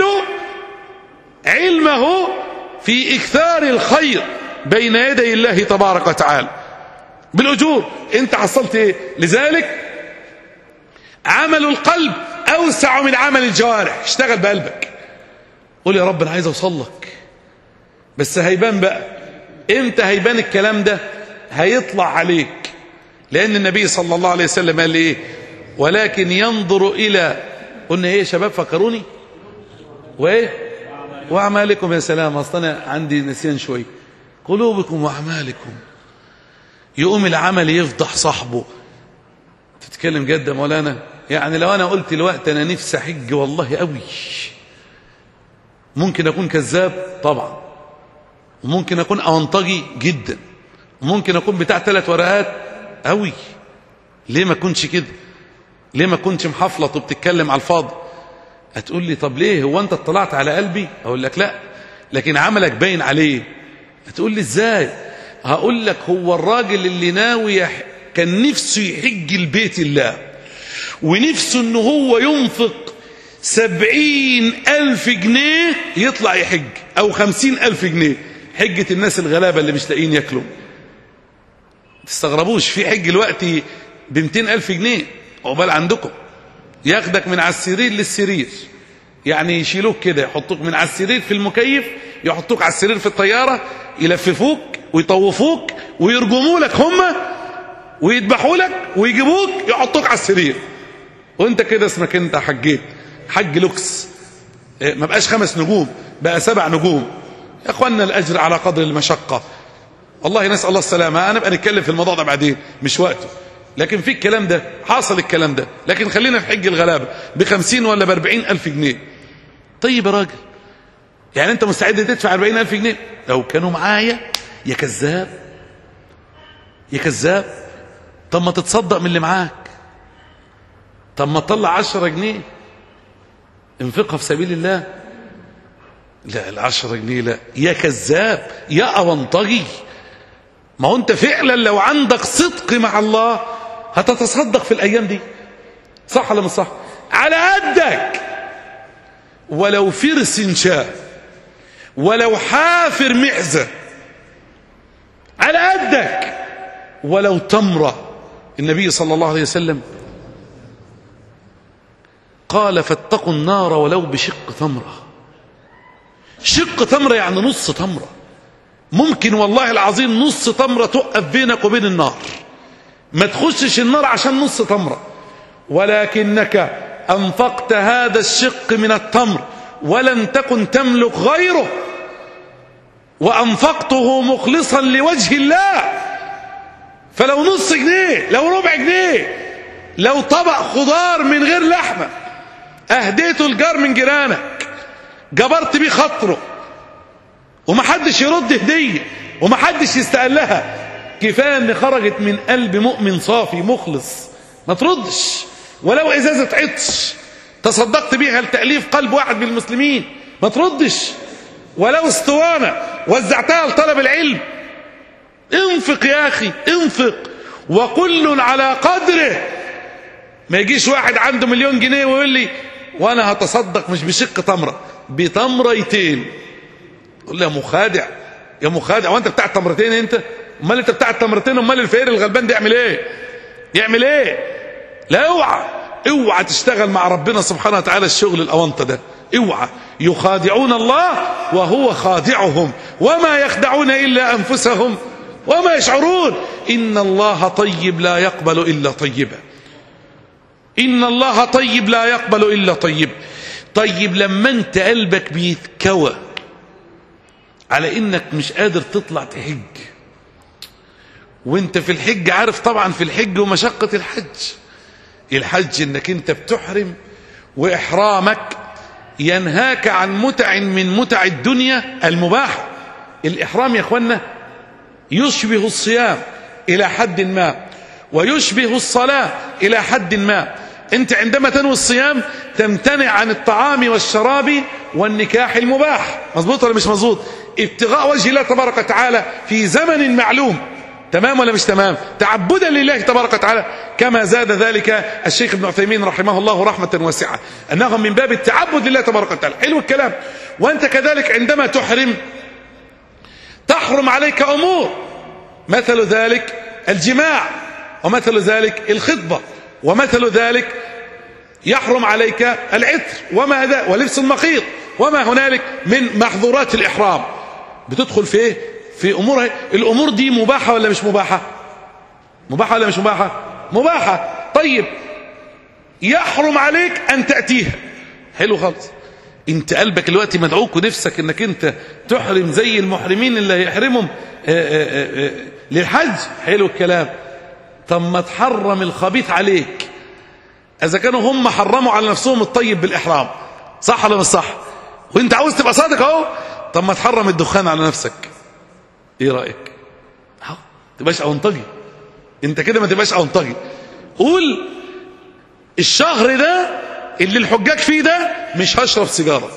علمه في إكثار الخير بين يدي الله تبارك وتعالى بالأجور. انت حصلت ايه؟ لذلك عمل القلب أوسع من عمل الجوارح. اشتغل بقلبك، قول يا رب أنا عايز أوصل لك، بس هيبان بقى امتى هيبان الكلام ده؟ هيطلع عليك، لأن النبي صلى الله عليه وسلم قال ايه؟ ولكن ينظر إلى، قلنا ايه يا شباب فكروني؟ وايه؟ وأعمالكم. يا سلام، أصلا أنا عندي نسيان شوي. قلوبكم وأعمالكم. يقوم العمل يفضح صاحبه. تتكلم جد يا مولانا؟ يعني لو أنا قلت الوقت أنا نفسي أحج والله قوي، ممكن أكون كذاب طبعا، وممكن أكون أونطجي جدا، وممكن أكون بتاع ثلاث ورقات قوي. ليه ما كنتش كده؟ ليه ما كنتش محفلط وبتتكلم على الفاضي؟ هتقول لي طب ليه؟ هو أنت اطلعت على قلبي؟ أقول لك لا، لكن عملك باين عليه. هتقول لي إزاي؟ هقول لك هو الراجل اللي ناوي كان نفسه يحج البيت الله، ونفسه انه هو ينفق سبعين ألف جنيه يطلع يحج، أو خمسين ألف جنيه، حجة الناس الغلابة اللي مش لاقيين ياكلوا. تستغربوش في حج دلوقتي ب مئتين ألف جنيه عقبال عندكم، ياخدك من على السرير للسرير، يعني يشيلوك كده يحطوك من على السرير في المكيف، يحطوك على السرير في الطيارة، يلففوك ويطوفوك ويرجموا لك هم ويذبحوا لك ويجيبوك يحطوك على السرير، وانت كده اسمك انت حجيت حج لوكس. ما بقاش خمس نجوم بقى سبع نجوم. يا اخوانا الاجر على قدر المشقة، والله نسأل الله السلامة. انا بقى نتكلم في الموضوع ده بعدين مش وقته، لكن في الكلام ده حاصل الكلام ده. لكن خلينا في حج الغلابة بخمسين ولا باربعين ألف جنيه. طيب يا راجل، يعني انت مستعد تدفع أربعين ألف جنيه؟ لو كانوا معايا يا كذاب يا كذاب. طب ما تتصدق من اللي معاك، طب ما تطلع عشرة جنيه انفقها في سبيل الله. لا العشرة جنيه لا، يا كذاب يا أونطجي. ما هو انت فعلا لو عندك صدق مع الله هتتصدق في الأيام دي، صح ولا مش صح؟ على قدك، ولو فرس شاء ولو حافر معزة، على قدك، ولو تمرة. النبي صلى الله عليه وسلم قال فاتقوا النار ولو بشق تمرة. شق تمرة يعني نص تمرة. ممكن والله العظيم نص تمرة توقف بينك وبين النار، ما تخشش النار عشان نص تمرة، ولكنك أنفقت هذا الشق من التمر ولن تكن تملك غيره، وأنفقته مخلصا لوجه الله. فلو نص جنيه، لو ربع جنيه، لو طبق خضار من غير لحمة أهديته الجار من جيرانك، جبرت بيه خطره ومحدش يرد هدية ومحدش يستقلها، كفاية ان خرجت من قلب مؤمن صافي مخلص. ما تردش ولو ازازة عطش تصدقت بيها لتأليف قلب واحد من المسلمين، ما تردش ولو اسطوانة وزعتها لطلب العلم. انفق يا اخي انفق، وكل على قدره. ما يجيش واحد عنده مليون جنيه ويقول لي وانا هتصدق مش بشق تمرة بتمريتين. قول لي يا مخادع يا مخادع، وانت بتاع التمرتين انت؟ امال انت بتاع التمرتين، امال الفقير الغلبان ده يعمل ايه؟ يعمل ايه؟ لا اوعى اوعى تشتغل مع ربنا سبحانه وتعالى الشغل الاونطه ده، اوعى. يخادعون الله وهو خادعهم وما يخدعون الا انفسهم وما يشعرون. ان الله طيب لا يقبل الا طيبا، ان الله طيب لا يقبل الا طيب. طيب لما انت قلبك بيتكوى على انك مش قادر تطلع تحج، وانت في الحج عارف طبعا في الحج ومشقة الحج، الحج انك انت بتحرم واحرامك ينهاك عن متع من متع الدنيا المباحة. الاحرام يا اخوانا يشبه الصيام الى حد ما ويشبه الصلاة الى حد ما. انت عندما تنوي الصيام تمتنع عن الطعام والشراب والنكاح المباح، مظبوط ولا مش مظبوط؟ ابتغاء وجه الله تبارك وتعالى في زمن معلوم، تمام ولا مش تمام؟ تعبدا لله تبارك وتعالى، كما زاد ذلك الشيخ ابن عثيمين رحمه الله رحمة واسعة، أنهم من باب التعبد لله تبارك وتعالى. حلو الكلام. وأنت كذلك عندما تحرم تحرم عليك أمور، مثل ذلك الجماع، ومثل ذلك الخطبة، ومثل ذلك يحرم عليك العطر وما ذا ولبس المخيط وما هنالك من محظورات الإحرام. بتدخل في ايه؟ في امور. الامور دي مباحة ولا مش مباحة؟ مباحة ولا مش مباحة؟ مباحة. طيب يحرم عليك ان تأتيها، حلو خالص. انت قلبك دلوقتي مدعوك ونفسك انك انت تحرم زي المحرمين اللي هيحرمهم للحج، حلو الكلام. طب ما تحرم الخبيث عليك اذا كانوا هم حرموا على نفسهم الطيب بالاحرام، صح ولا مش صح؟ وانت عاوز تبقى صادق اهو. طب ما تحرم الدخان على نفسك، ايه رايك؟ اهو تبقاش اونطجي انت كده، ما تبقاش اونطجي. قول الشهر ده اللي الحجاج فيه ده مش هشرب سيجاره.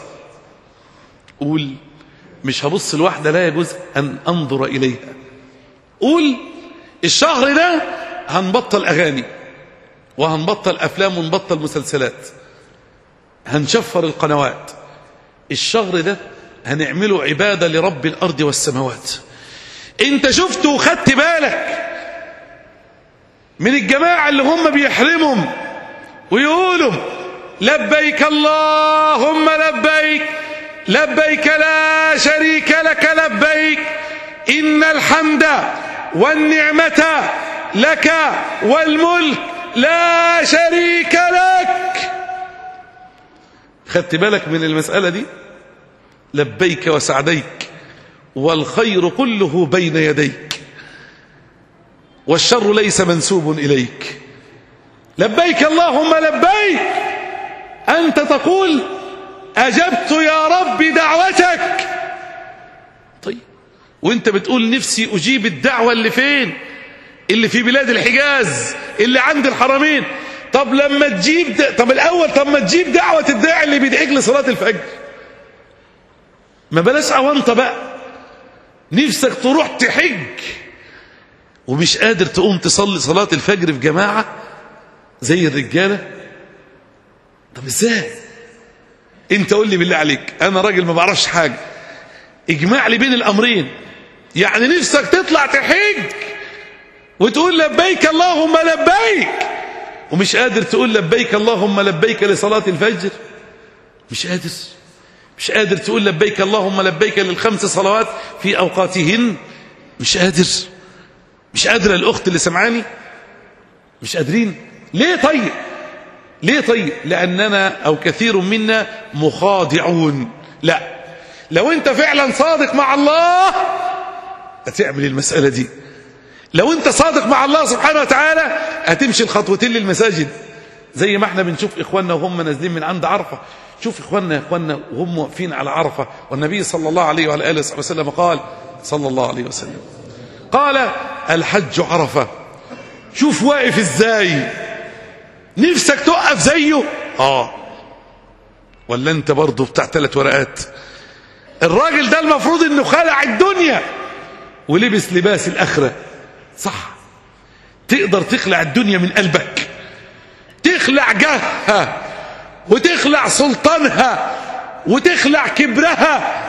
قول مش هبص لواحده لا يجوز ان انظر اليها. قول الشهر ده هنبطل اغاني وهنبطل افلام ونبطل مسلسلات، هنشفر القنوات. الشهر ده هنعمله عبادة لرب الأرض والسماوات. انت شفت وخدت بالك من الجماعة اللي هم بيحرمهم ويقولوا لبيك اللهم لبيك لبيك لا شريك لك لبيك إن الحمد والنعمة لك والملك لا شريك لك. خدت بالك من المسألة دي؟ لبيك وسعديك والخير كله بين يديك والشر ليس منسوب إليك. لبيك اللهم لبيك، أنت تقول أجبت يا رب دعوتك. طيب وانت بتقول نفسي أجيب الدعوة اللي فين؟ اللي في بلاد الحجاز اللي عند الحرمين. طب لما تجيب د... طب الأول طب ما تجيب دعوة الداعي اللي بيدعيك لصلاة الفجر. ما بلاش أونطة بقى، نفسك تروح تحج ومش قادر تقوم تصلي صلاة الفجر في جماعة زي الرجالة. طب ازاي؟ انت قول لي بالله عليك، انا راجل ما بعرفش حاجة، اجمع لي بين الامرين. يعني نفسك تطلع تحج وتقول لبيك اللهم لبيك ومش قادر تقول لبيك اللهم لبيك لصلاة الفجر؟ مش قادر مش قادر تقول لبيك اللهم لبيك للخمس صلوات في أوقاتهن؟ مش قادر مش قادر الأخت اللي سمعاني مش قادرين. ليه طيب ليه طيب لأننا أو كثير منا مخادعون. لا، لو أنت فعلا صادق مع الله هتعمل المسألة دي. لو أنت صادق مع الله سبحانه وتعالى هتمشي الخطوتين للمساجد زي ما احنا بنشوف إخواننا وهم نازلين من عند عرفة. شوف إخواننا يا إخواننا وهم واقفين على عرفة، والنبي صلى الله عليه وعلى آله وسلم قال صلى الله عليه وسلم قال الحج عرفة. شوف واقف ازاي، نفسك تقف زيه؟ اه ولا انت برضه بتاع ثلاث ورقات؟ الراجل ده المفروض انه خلع الدنيا ولبس لباس الآخرة. صح، تقدر تخلع الدنيا من قلبك، تخلع جهها وتخلع سلطانها وتخلع كبرها،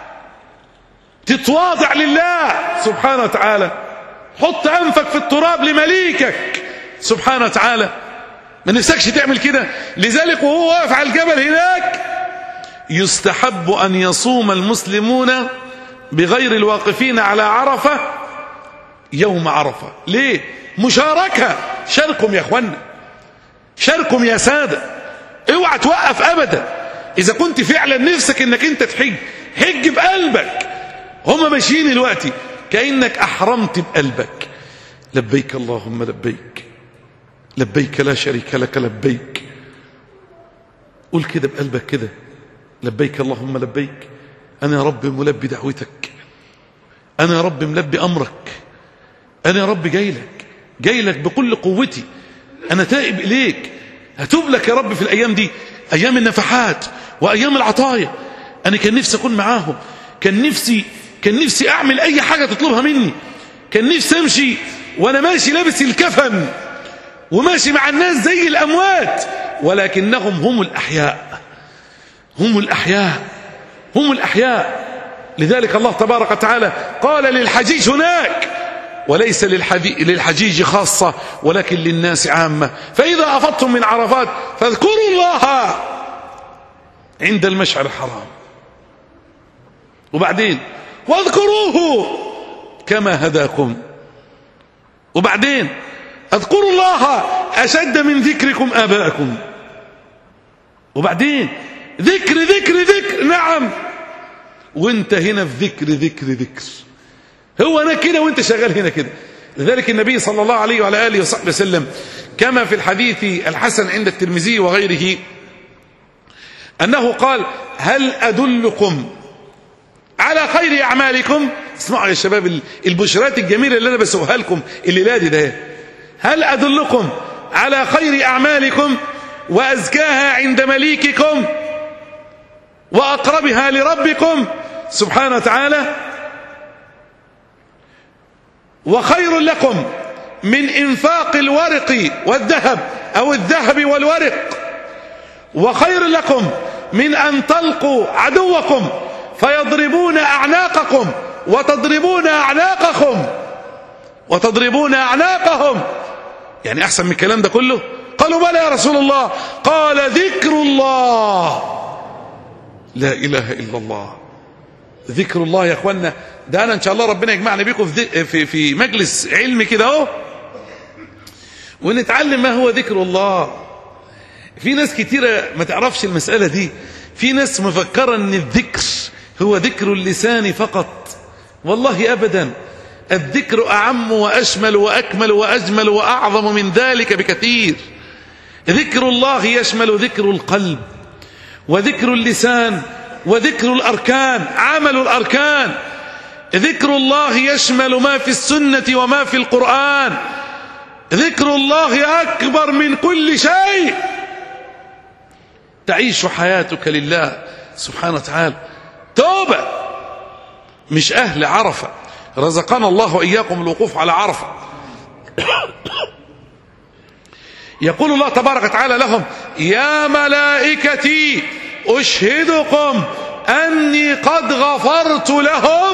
تتواضع لله سبحانه وتعالى، حط أنفك في التراب لمليكك سبحانه وتعالى. ما نفسكش تعمل كده؟ لذلك وهو واقف على الجبل هناك يستحب أن يصوم المسلمون بغير الواقفين على عرفة يوم عرفة. ليه؟ مشاركة، شاركم يا اخوانا، شاركم يا سادة، اوعى توقف ابدا. اذا كنت فعلا نفسك انك انت تحج، حج بقلبك. هما ماشيين دلوقتي كأنك احرمت بقلبك. لبيك اللهم لبيك لبيك لا شريك لك لبيك. قول كده بقلبك كده، لبيك اللهم لبيك، انا يا رب ملبي دعوتك، انا يا رب ملبي امرك، انا يا رب جاي لك جاي لك بكل قوتي، انا تائب اليك، هتوب لك يا رب في الايام دي، ايام النفحات وايام العطايا. انا كان نفسي اكون معاهم، كان نفسي كان نفسي اعمل اي حاجه تطلبها مني، كان نفسي امشي وانا ماشي لابس الكفن وماشي مع الناس زي الاموات، ولكنهم هم الاحياء هم الاحياء هم الاحياء. لذلك الله تبارك وتعالى قال للحجيج هناك وليس للحجيج خاصة ولكن للناس عامة، فإذا أفضتم من عرفات فاذكروا الله عند المشعر الحرام، وبعدين واذكروه كما هداكم، وبعدين اذكروا الله أشد من ذكركم آباءكم، وبعدين ذكر ذكر ذكر. نعم، وانت هنا في ذكر ذكر ذكر، هو انا كده وانت شغال هنا كده. لذلك النبي صلى الله عليه وعلى آله وصحبه وسلم كما في الحديث الحسن عند الترمذي وغيره أنه قال هل أدلكم على خير أعمالكم؟ اسمعوا يا شباب البشرات الجميلة اللي أنا بسوقها لكم الليلة دي ده. هل أدلكم على خير أعمالكم وأزكاها عند مليككم وأقربها لربكم سبحانه وتعالى؟ وخير لكم من إنفاق الورق والذهب أو الذهب والورق، وخير لكم من أن تلقوا عدوكم فيضربون أعناقكم وتضربون أعناقهم وتضربون أعناقهم. يعني أحسن من الكلام ده كله؟ قالوا بلى يا رسول الله. قال ذكر الله. لا إله إلا الله. ذكر الله يا أخوانا، ده أنا إن شاء الله ربنا يجمعنا بيكم في, في, في مجلس علمي كده اهو ونتعلم ما هو ذكر الله. في ناس كتيرة ما تعرفش المسألة دي. في ناس مفكرة أن الذكر هو ذكر اللسان فقط. والله أبدا، الذكر أعم وأشمل وأكمل وأجمل وأعظم من ذلك بكثير. ذكر الله يشمل ذكر القلب وذكر اللسان وذكر الأركان، عمل الأركان. ذكر الله يشمل ما في السنة وما في القرآن. ذكر الله أكبر من كل شيء. تعيش حياتك لله سبحانه وتعالى. توبة، مش أهل عرفة. رزقنا الله وإياكم الوقوف على عرفة. يقول الله تبارك وتعالى لهم: يا ملائكتي أشهدكم أني قد غفرت لهم.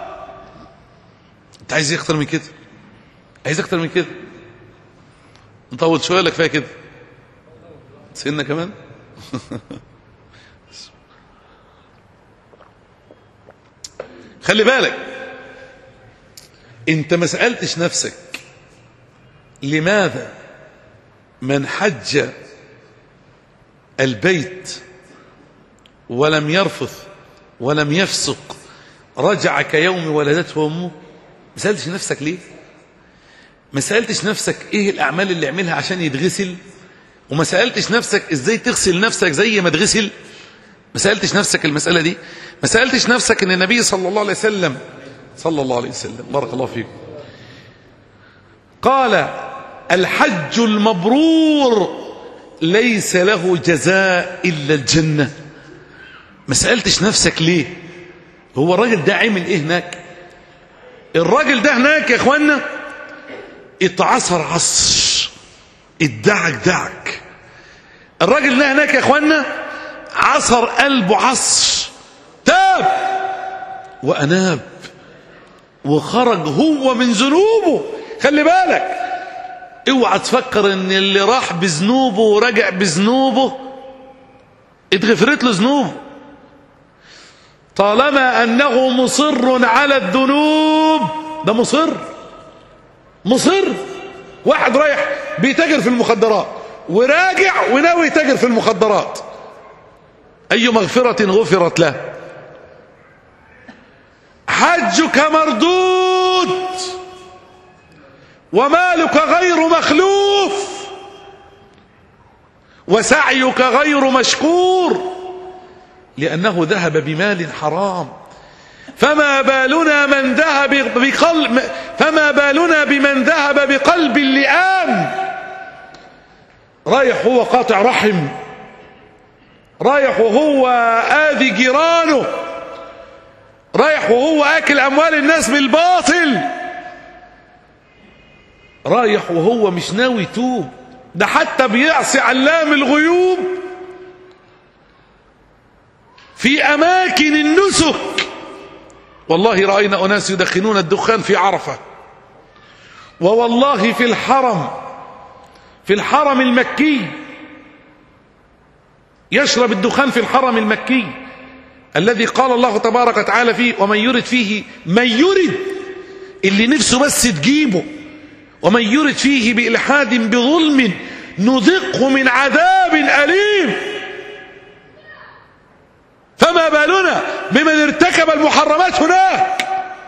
أنت عايز أكتر من كده؟ عايز أكتر من كده؟ نطول شوية لك فيها كده سنة كمان. خلي بالك، انت ما سألتش نفسك لماذا من حج البيت ولم يرفث ولم يفسق رجع كيوم ولدته امه؟ ما سألتش نفسك ليه؟ ما سألتش نفسك ايه الاعمال اللي يعملها عشان يتغسل؟ وما سألتش نفسك ازاي تغسل نفسك زي ما تغسل؟ ما سألتش نفسك المسألة دي؟ ما سألتش نفسك ان النبي صلى الله عليه وسلم صلى الله عليه وسلم بارك الله فيكم قال: الحج المبرور ليس له جزاء إلا الجنة. ما سألتش نفسك ليه؟ هو الراجل ده عمل ايه هناك؟ الراجل ده هناك يا اخوانا اتعصر عصر، اتدعك دعك. الراجل ده هناك يا اخوانا عصر قلبه عصر، تاب وأناب وخرج هو من ذنوبه. خلي بالك، اوعى تفكر ان اللي راح بذنوبه ورجع بذنوبه اتغفرت له ذنوبه. طالما انه مصر على الذنوب، ده مصر مصر. واحد رايح بيتاجر في المخدرات وراجع وناوي يتاجر في المخدرات، اي مغفرة غفرت له؟ حجك مردود ومالك غير مخلوف وسعيك غير مشكور، لأنه ذهب بمال حرام. فما بالنا من ذهب بقلب فما بالنا بمن ذهب بقلب اللئام. رايح هو قاطع رحم، رايح وهو آذي جيرانه، رايح وهو آكل أموال الناس بالباطل، رايح وهو مش ناوي يتوب، ده حتى بيعصي علام الغيوب في أماكن النسك. والله رأينا أناس يدخنون الدخان في عرفة، ووالله في الحرم في الحرم المكي يشرب الدخان في الحرم المكي الذي قال الله تبارك وتعالى فيه: ومن يرد فيه من يرد، اللي نفسه بس تجيبه، ومن يرد فيه بإلحاد بظلم نذقه من عذاب أليم. فما بالنا بمن ارتكب المحرمات هناك.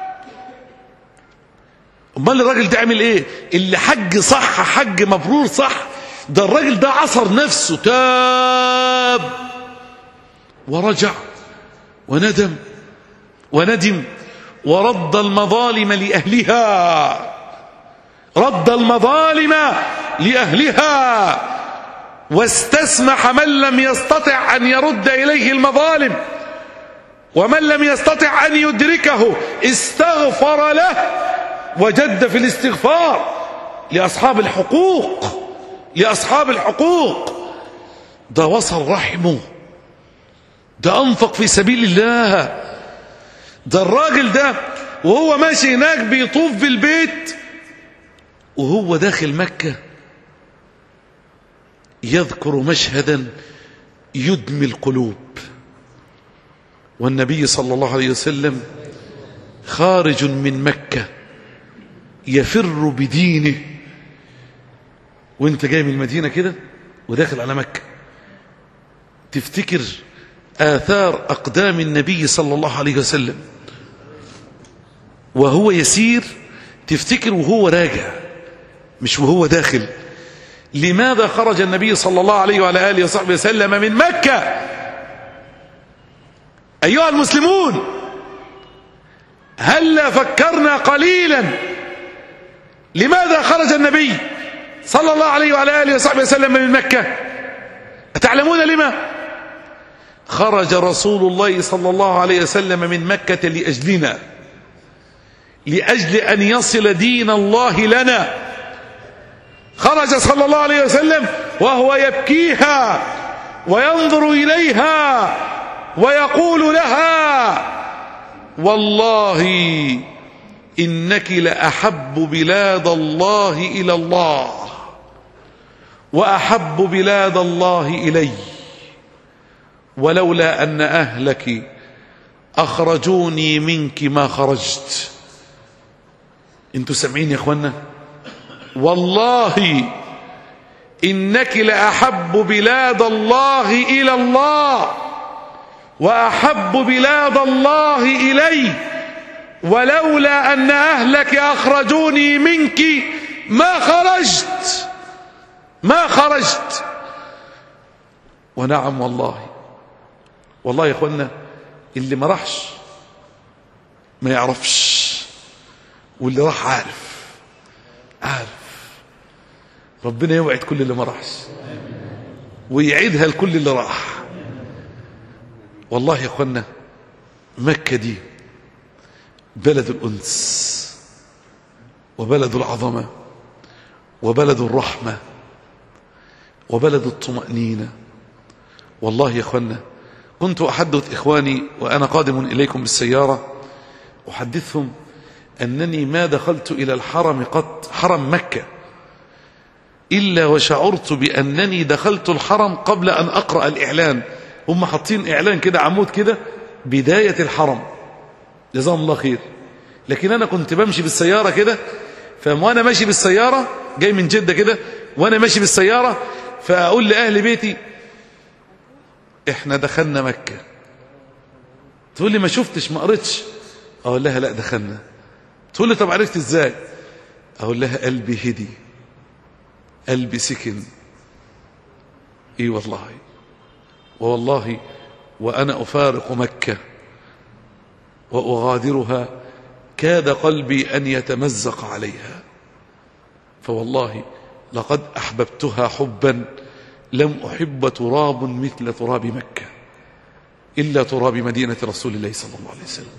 امال الراجل ده عمل ايه؟ اللي حج صح، حج مبرور صح، ده الراجل ده عصر نفسه، تاب ورجع وندم وندم ورد المظالم لأهلها، رد المظالم لأهلها، واستسمح من لم يستطع أن يرد إليه المظالم، ومن لم يستطع أن يدركه استغفر له وجد في الاستغفار لأصحاب الحقوق، لأصحاب الحقوق. ده وصل رحمه، ده أنفق في سبيل الله، ده الراجل ده وهو ماشي هناك بيطوف بالبيت وهو داخل مكة يذكر مشهدا يدمي القلوب، والنبي صلى الله عليه وسلم خارج من مكة يفر بدينه، وانت جاي من المدينة كده وداخل على مكة تفتكر آثار أقدام النبي صلى الله عليه وسلم وهو يسير، تفتكر وهو راجع مش وهو داخل. لماذا خرج النبي صلى الله عليه وعلى آله وصحبه وسلم من مكة؟ أيها المسلمون، هل فكرنا قليلا لماذا خرج النبي صلى الله عليه وعلى آله وصحبه وسلم من مكة؟ أتعلمون لما؟ خرج رسول الله صلى الله عليه وسلم من مكة لأجلنا، لأجل أن يصل دين الله لنا. خرج صلى الله عليه وسلم وهو يبكيها وينظر إليها ويقول لها: والله إنك لأحب بلاد الله إلى الله وأحب بلاد الله إلي، ولولا أن أهلك أخرجوني منك ما خرجت. انتوا سامعين يا اخوانا؟ والله إنك لأحب بلاد الله إلى الله وأحب بلاد الله إلي، ولولا أن أهلك أخرجوني منك ما خرجت ما خرجت. ونعم والله، والله يا اخوانا اللي ما راحش ما يعرفش، واللي راح عارف عارف. ربنا يوعد كل اللي ما راحش ويعيدها لكل اللي راح. والله يا اخوانا مكة دي بلد الأنس وبلد العظمة وبلد الرحمة وبلد الطمأنينة. والله يا اخوانا كنت أحدث إخواني وأنا قادم إليكم بالسيارة، أحدثهم أنني ما دخلت إلى الحرم قط، حرم مكة، إلا وشعرت بأنني دخلت الحرم قبل أن أقرأ الإعلان. هم حاطين إعلان كده، عمود كده، بداية الحرم، جزاهم الله خير. لكن أنا كنت بمشي بالسيارة كده، فأنا ماشي بالسيارة جاي من جدة كده، وأنا ماشي بالسيارة فأقول لأهل بيتي: إحنا دخلنا مكة. تقول لي: ما شفتش ما قريتش. أقول لها: لا دخلنا. تقول لي: طب عرفت إزاي؟ أقول لها: قلبي هدي، قلبي سكن. إيه والله، والله وأنا أفارق مكة وأغادرها كاد قلبي أن يتمزق عليها، فوالله لقد أحببتها حبا لم أحب تراب مثل تراب مكة إلا تراب مدينة رسول الله صلى الله عليه وسلم.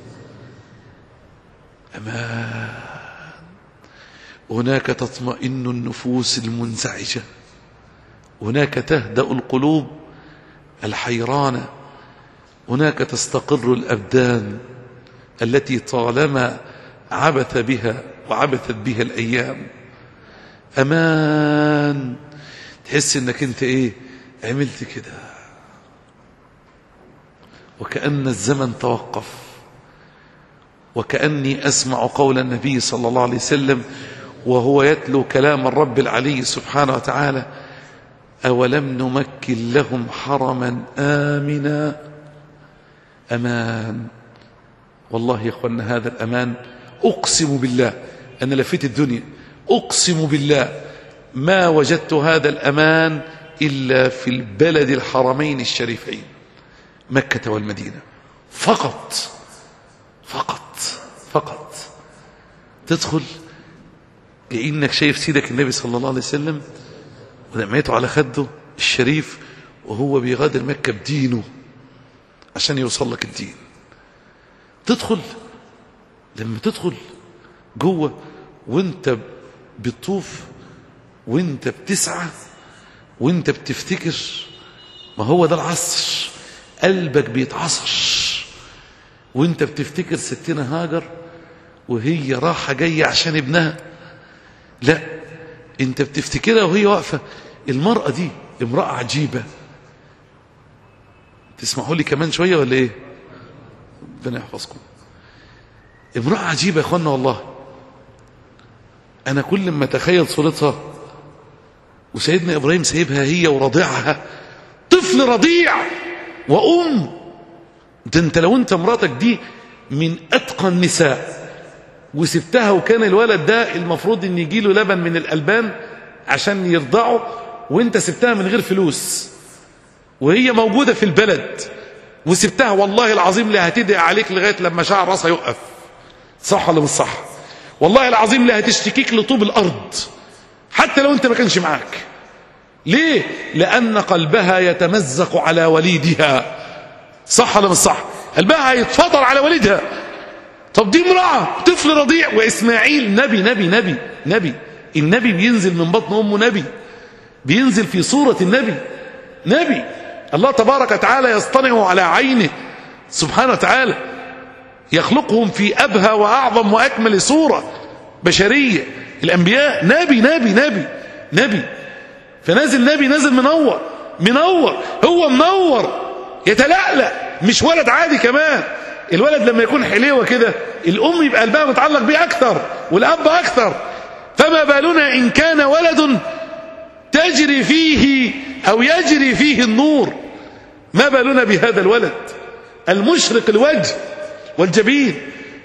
أمان، هناك تطمئن النفوس المنزعجة، هناك تهدأ القلوب الحيرانة، هناك تستقر الأبدان التي طالما عبث بها وعبثت بها الأيام. أمان، تحس انك انت ايه عملت كده وكأن الزمن توقف، وكأني أسمع قول النبي صلى الله عليه وسلم وهو يتلو كلام الرب العلي سبحانه وتعالى: أولم نمكن لهم حرما آمنا. أمان، والله يا أخوانا هذا الأمان أقسم بالله أنا لفيت الدنيا، أقسم بالله ما وجدت هذا الأمان إلا في البلد الحرمين الشريفين مكة والمدينة فقط فقط فقط. تدخل كأنك شايف سيدك النبي صلى الله عليه وسلم ودمعته على خده الشريف وهو بيغادر مكة بدينه عشان يوصل لك الدين. تدخل، لما تدخل جوه وانت بتطوف وانت بتسعى وانت بتفتكر، ما هو ده العصر، قلبك بيتعصر وانت بتفتكر ستنا هاجر وهي راحة جاية عشان ابنها، لا، انت بتفتكرها وهي واقفة. المرأة دي امرأة عجيبة. تسمحوا لي كمان شوية ولا ايه؟ ربنا يحفظكم. امرأة عجيبة يا اخوانا والله. انا كل ما اتخيل صورتها وسيدنا ابراهيم سايبها هي ورضيعها، طفل رضيع وام. ده انت لو انت مراتك دي من اتقى النساء وسبتها، وكان الولد ده المفروض ان يجيله لبن من الالبان عشان يرضعه، وانت سبتها من غير فلوس وهي موجودة في البلد وسبتها، والله العظيم لا هتدعي عليك لغاية لما شعر راسها يقف. صح ولا مش صح؟ والله العظيم لا هتشتكيك لطوب الارض حتى لو انت ما كانش معاك. ليه؟ لان قلبها يتمزق على وليدها. صح ولا مش صح؟ قلبها هيتفطر على وليدها. طب دي امرأة طفل رضيع، واسماعيل نبي نبي نبي نبي النبي بينزل من بطن امه، نبي بينزل في صورة النبي، نبي الله تبارك وتعالى يصطنعه على عينه سبحانه وتعالى، يخلقهم في أبهى وأعظم وأكمل صورة بشرية. الأنبياء نبي نبي نبي نبي فنازل نبي، نازل منور منور، هو منور يتلألأ، مش ولد عادي كمان. الولد لما يكون حليوة كده الأم يبقى قلبها متعلق بيه أكثر والأب أكثر، فما بالنا إن كان ولد تجري فيه أو يجري فيه النور. ما بالنا بهذا الولد المشرق الوجه والجبين.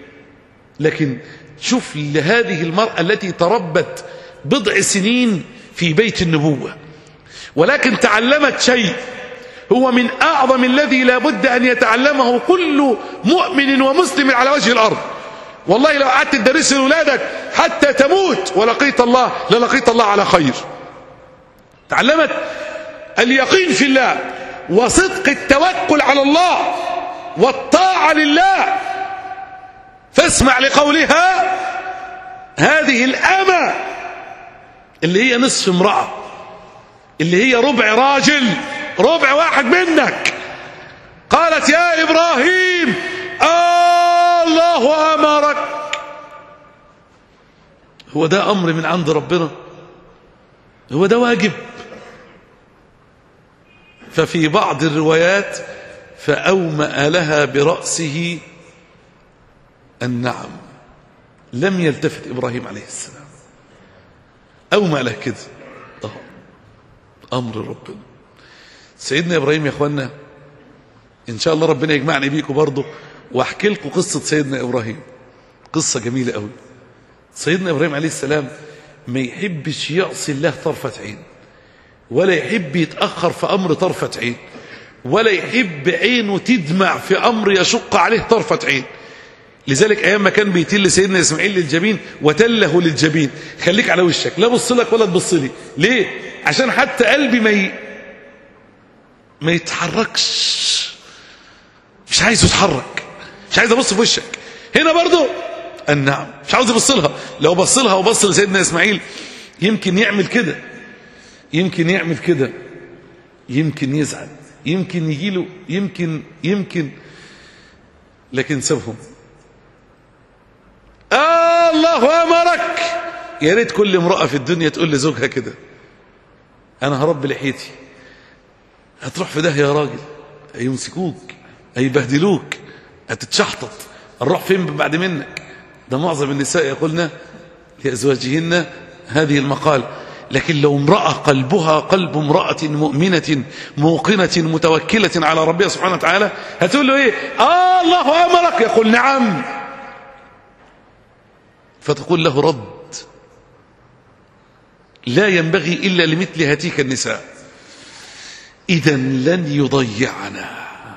لكن شوف لهذه المرأة التي تربت بضع سنين في بيت النبوة، ولكن تعلمت شيء هو من أعظم الذي لا بد أن يتعلمه كل مؤمن ومسلم على وجه الأرض. والله لو قعدت تدرس لأولادك حتى تموت ولقيت الله للقيت الله على خير. تعلمت اليقين في الله وصدق التوكل على الله والطاعة لله. فاسمع لقولها هذه الأمة اللي هي نصف امرأة، اللي هي ربع راجل، ربع واحد منك. قالت يا إبراهيم آه الله أمرك. هو ده أمر من عند ربنا؟ هو ده واجب؟ ففي بعض الروايات فأومأ لها برأسه النعم. لم يلتفت إبراهيم عليه السلام، أومأ له كده. أمر ربنا. سيدنا إبراهيم يا أخوانا إن شاء الله ربنا يجمعني بيكم برضه وأحكي لكم قصة سيدنا إبراهيم، قصة جميلة قوي. سيدنا إبراهيم عليه السلام ما يحبش يعصي الله طرفة عين، ولا يحب يتأخر في أمر طرفة عين، ولا يحب عينه تدمع في أمر يشق عليه طرفة عين. لذلك أيام ما كان بيتل سيدنا إسماعيل للجبين وتله للجبين، خليك على وشك، لا بص لك ولا تبص لي. ليه؟ عشان حتى قلبي ما ي... ما يتحركش، مش عايزه يتحرك، مش عايز ابص في وشك. هنا برضو النعم، مش عاوز يبص لها. لو بص لها وبص لسيدنا إسماعيل يمكن يعمل كده، يمكن يعمل كده، يمكن يزعل، يمكن يجيله، يمكن يمكن لكن سابهم. آه الله أمرك. يا ريت كل امرأة في الدنيا تقول لزوجها كده، أنا هرب لحيتي. هتروح في ده يا راجل، هيمسكوك، هيبهدلوك، هتتشحطط، هنروح فين بعد منك؟ ده معظم النساء يقولن لأزواجهن هذه المقال. لكن لو امرأة قلبها قلب امرأة مؤمنة موقنة متوكلة على ربها سبحانه وتعالى هتقول له ايه؟ آه الله أمرك. يقول نعم، فتقول له رد لا ينبغي إلا لمثل هاتيك النساء. إذا لن يضيعنا.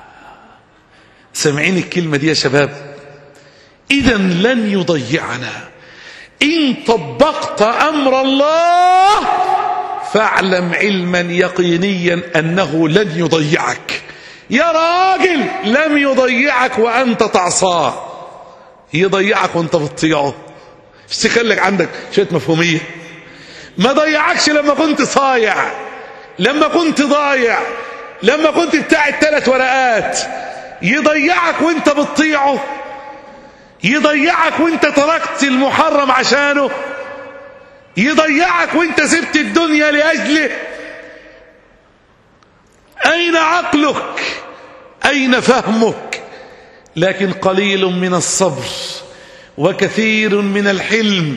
سمعين الكلمة دي يا شباب، إذا لن يضيعنا. إن طبقت أمر الله فاعلم علما يقينيا أنه لن يضيعك. يا راجل لم يضيعك وأنت تعصاه، يضيعك وأنت بتطيعه. مش تخليك عندك شوية مفهومية. ما ضيعكش لما كنت صايع، لما كنت ضايع، لما كنت بتاع الثلاث ورقات، يضيعك وانت بتطيعه، يضيعك وانت تركت المحرم عشانه، يضيعك وانت سبت الدنيا لأجله. أين عقلك؟ أين فهمك؟ لكن قليل من الصبر وكثير من الحلم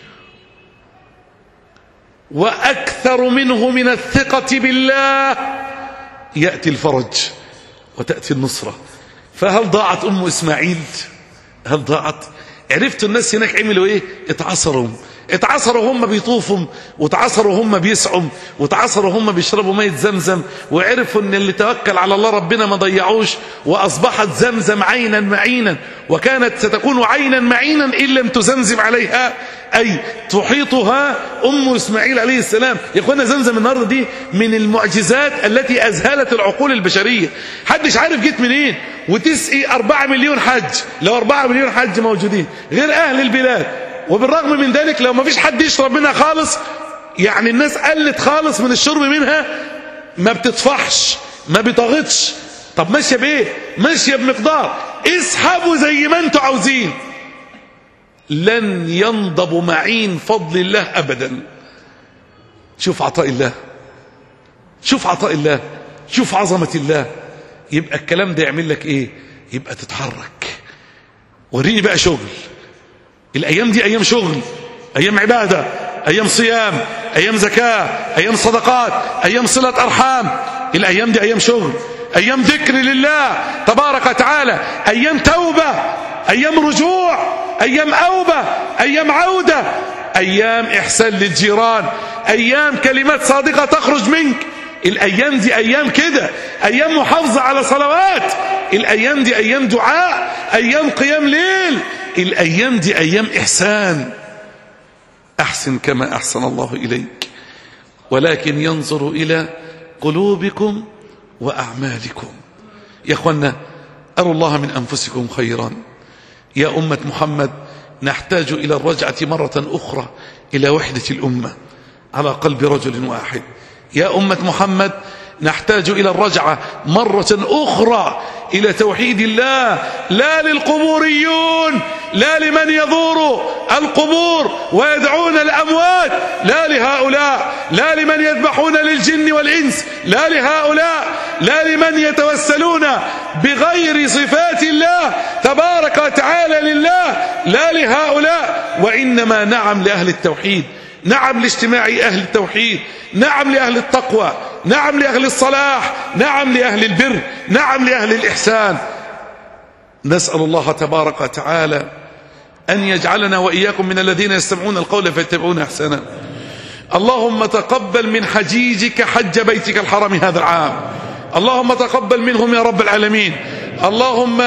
وأكثر منه من الثقة بالله يأتي الفرج وتأتي النصرة. فهل ضاعت أم إسماعيل؟ هل ضاعت؟ عرفتوا الناس هناك عملوا إيه؟ اتعصروا اتعصروا هم بيطوفوا، واتعصروا هم بيسعوا، واتعصروا هم بيشربوا مية زمزم، وعرفوا ان اللي توكل على الله ربنا ما ضيعوش، واصبحت زمزم عينا معينا، وكانت ستكون عينا معينا ان لم تزمزم عليها، اي تحيطها ام اسماعيل عليه السلام. يا اخوانا زمزم النهارده دي من المعجزات التي اذهلت العقول البشريه، حدش عارف جيت منين، وتسقي أربعة مليون حج، لو أربعة مليون حج موجودين غير اهل البلاد، وبالرغم من ذلك لو ما فيش حد يشرب منها خالص، يعني الناس قلت خالص من الشرب منها، ما بتطفحش ما بتغطش. طب ماشيه بايه؟ ماشيه بمقدار، اسحبوا زي ما انتوا عاوزين، لن ينضب معين فضل الله ابدا. شوف عطاء الله، شوف عطاء الله، شوف عظمه الله. يبقى الكلام ده يعمل لك ايه؟ يبقى تتحرك. وريني بقى شغل. الأيام دي أيام شغل، أيام عبادة، أيام صيام، أيام زكاة، أيام صدقات، أيام صلة أرحام. الأيام دي أيام شغل، أيام ذكر لله تبارك وتعالى، أيام توبة، أيام رجوع، أيام أوبة، أيام عودة، أيام إحسان للجيران، أيام كلمات صادقة تخرج منك. الأيام دي أيام كده، أيام محافظة على صلوات، الأيام دي أيام دعاء، أيام قيام ليل، الأيام دي أيام إحسان. أحسن كما أحسن الله إليك، ولكن ينظر إلى قلوبكم وأعمالكم. يا أخوانا أروا الله من أنفسكم خيرا. يا أمة محمد نحتاج إلى الرجعة مرة أخرى إلى وحدة الأمة على قلب رجل واحد. يا أمة محمد نحتاج إلى الرجعة مرة أخرى إلى توحيد الله، لا للقبوريون، لا لمن يزور القبور ويدعون الأموات، لا لهؤلاء، لا لمن يذبحون للجن والإنس، لا لهؤلاء، لا لمن يتوسلون بغير صفات الله تبارك وتعالى لله، لا لهؤلاء، وإنما نعم لأهل التوحيد، نعم لاجتماع أهل التوحيد، نعم لأهل التقوى، نعم لأهل الصلاح، نعم لأهل البر، نعم لأهل الإحسان. نسأل الله تبارك وتعالى أن يجعلنا وإياكم من الذين يستمعون القول فيتبعون أحسنه. اللهم تقبل من حجيجك حج بيتك الحرام هذا العام، اللهم تقبل منهم يا رب العالمين. اللهم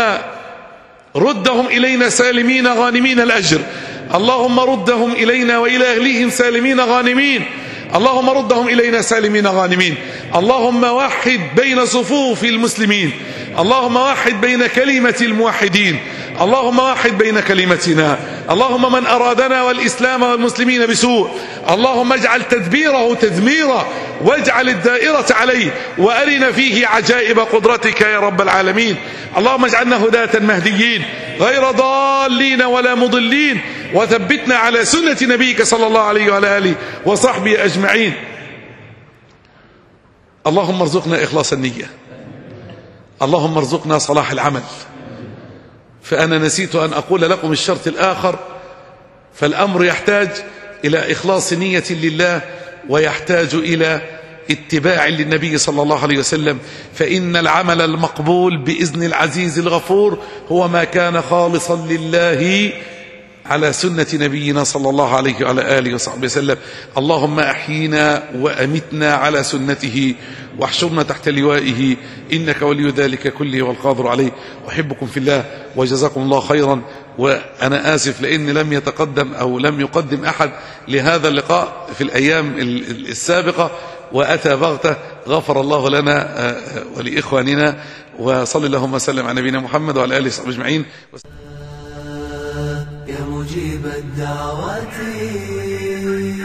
ردهم إلينا سالمين غانمين الأجر، اللهم ردهم إلينا وإلى أهلهم سالمين غانمين، اللهم ردهم إلينا سالمين غانمين. اللهم وحد بين صفوف المسلمين، اللهم وحد بين كلمة الموحدين، اللهم وحد بين كلمتنا. اللهم من أرادنا والإسلام والمسلمين بسوء اللهم اجعل تدبيره تدميرا، واجعل الدائرة عليه، وأرنا فيه عجائب قدرتك يا رب العالمين. اللهم اجعلنا هداة مهديين غير ضالين ولا مضلين، وثبتنا على سنة نبيك صلى الله عليه وعلى آله وصحبه أجمعين. اللهم ارزقنا إخلاص النية، اللهم ارزقنا صلاح العمل. فأنا نسيت أن أقول لكم الشرط الآخر، فالأمر يحتاج إلى إخلاص نية لله، ويحتاج إلى اتباع للنبي صلى الله عليه وسلم. فإن العمل المقبول بإذن العزيز الغفور هو ما كان خالصا لله على سنة نبينا صلى الله عليه وعلى آله وصحبه وسلم. اللهم أحينا وأمتنا على سنته، واحشرنا تحت لوائه، إنك ولي ذلك كله والقادر عليه. أحبكم في الله وجزاكم الله خيرا. وأنا آسف لأن لم يتقدم أو لم يقدم أحد لهذا اللقاء في الأيام السابقة، وأتى بغتة. غفر الله لنا ولإخواننا، وصلى اللهم وسلم على نبينا محمد وعلى آله وصحبه أجمعين. يا مجيب الدعوات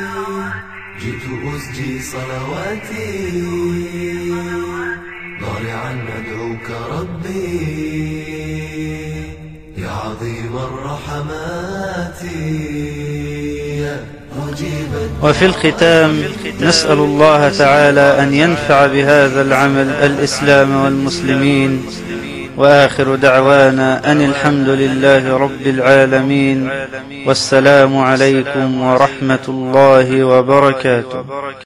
جئت أسجي صلواتي ضارعا جميعا ندعوك ربي يا عظيم الرحمات يا مجيب الدعوات. وفي الختام نسأل الله تعالى أن ينفع بهذا العمل الإسلام والمسلمين، وآخر دعوانا أن الحمد لله رب العالمين، والسلام عليكم ورحمة الله وبركاته.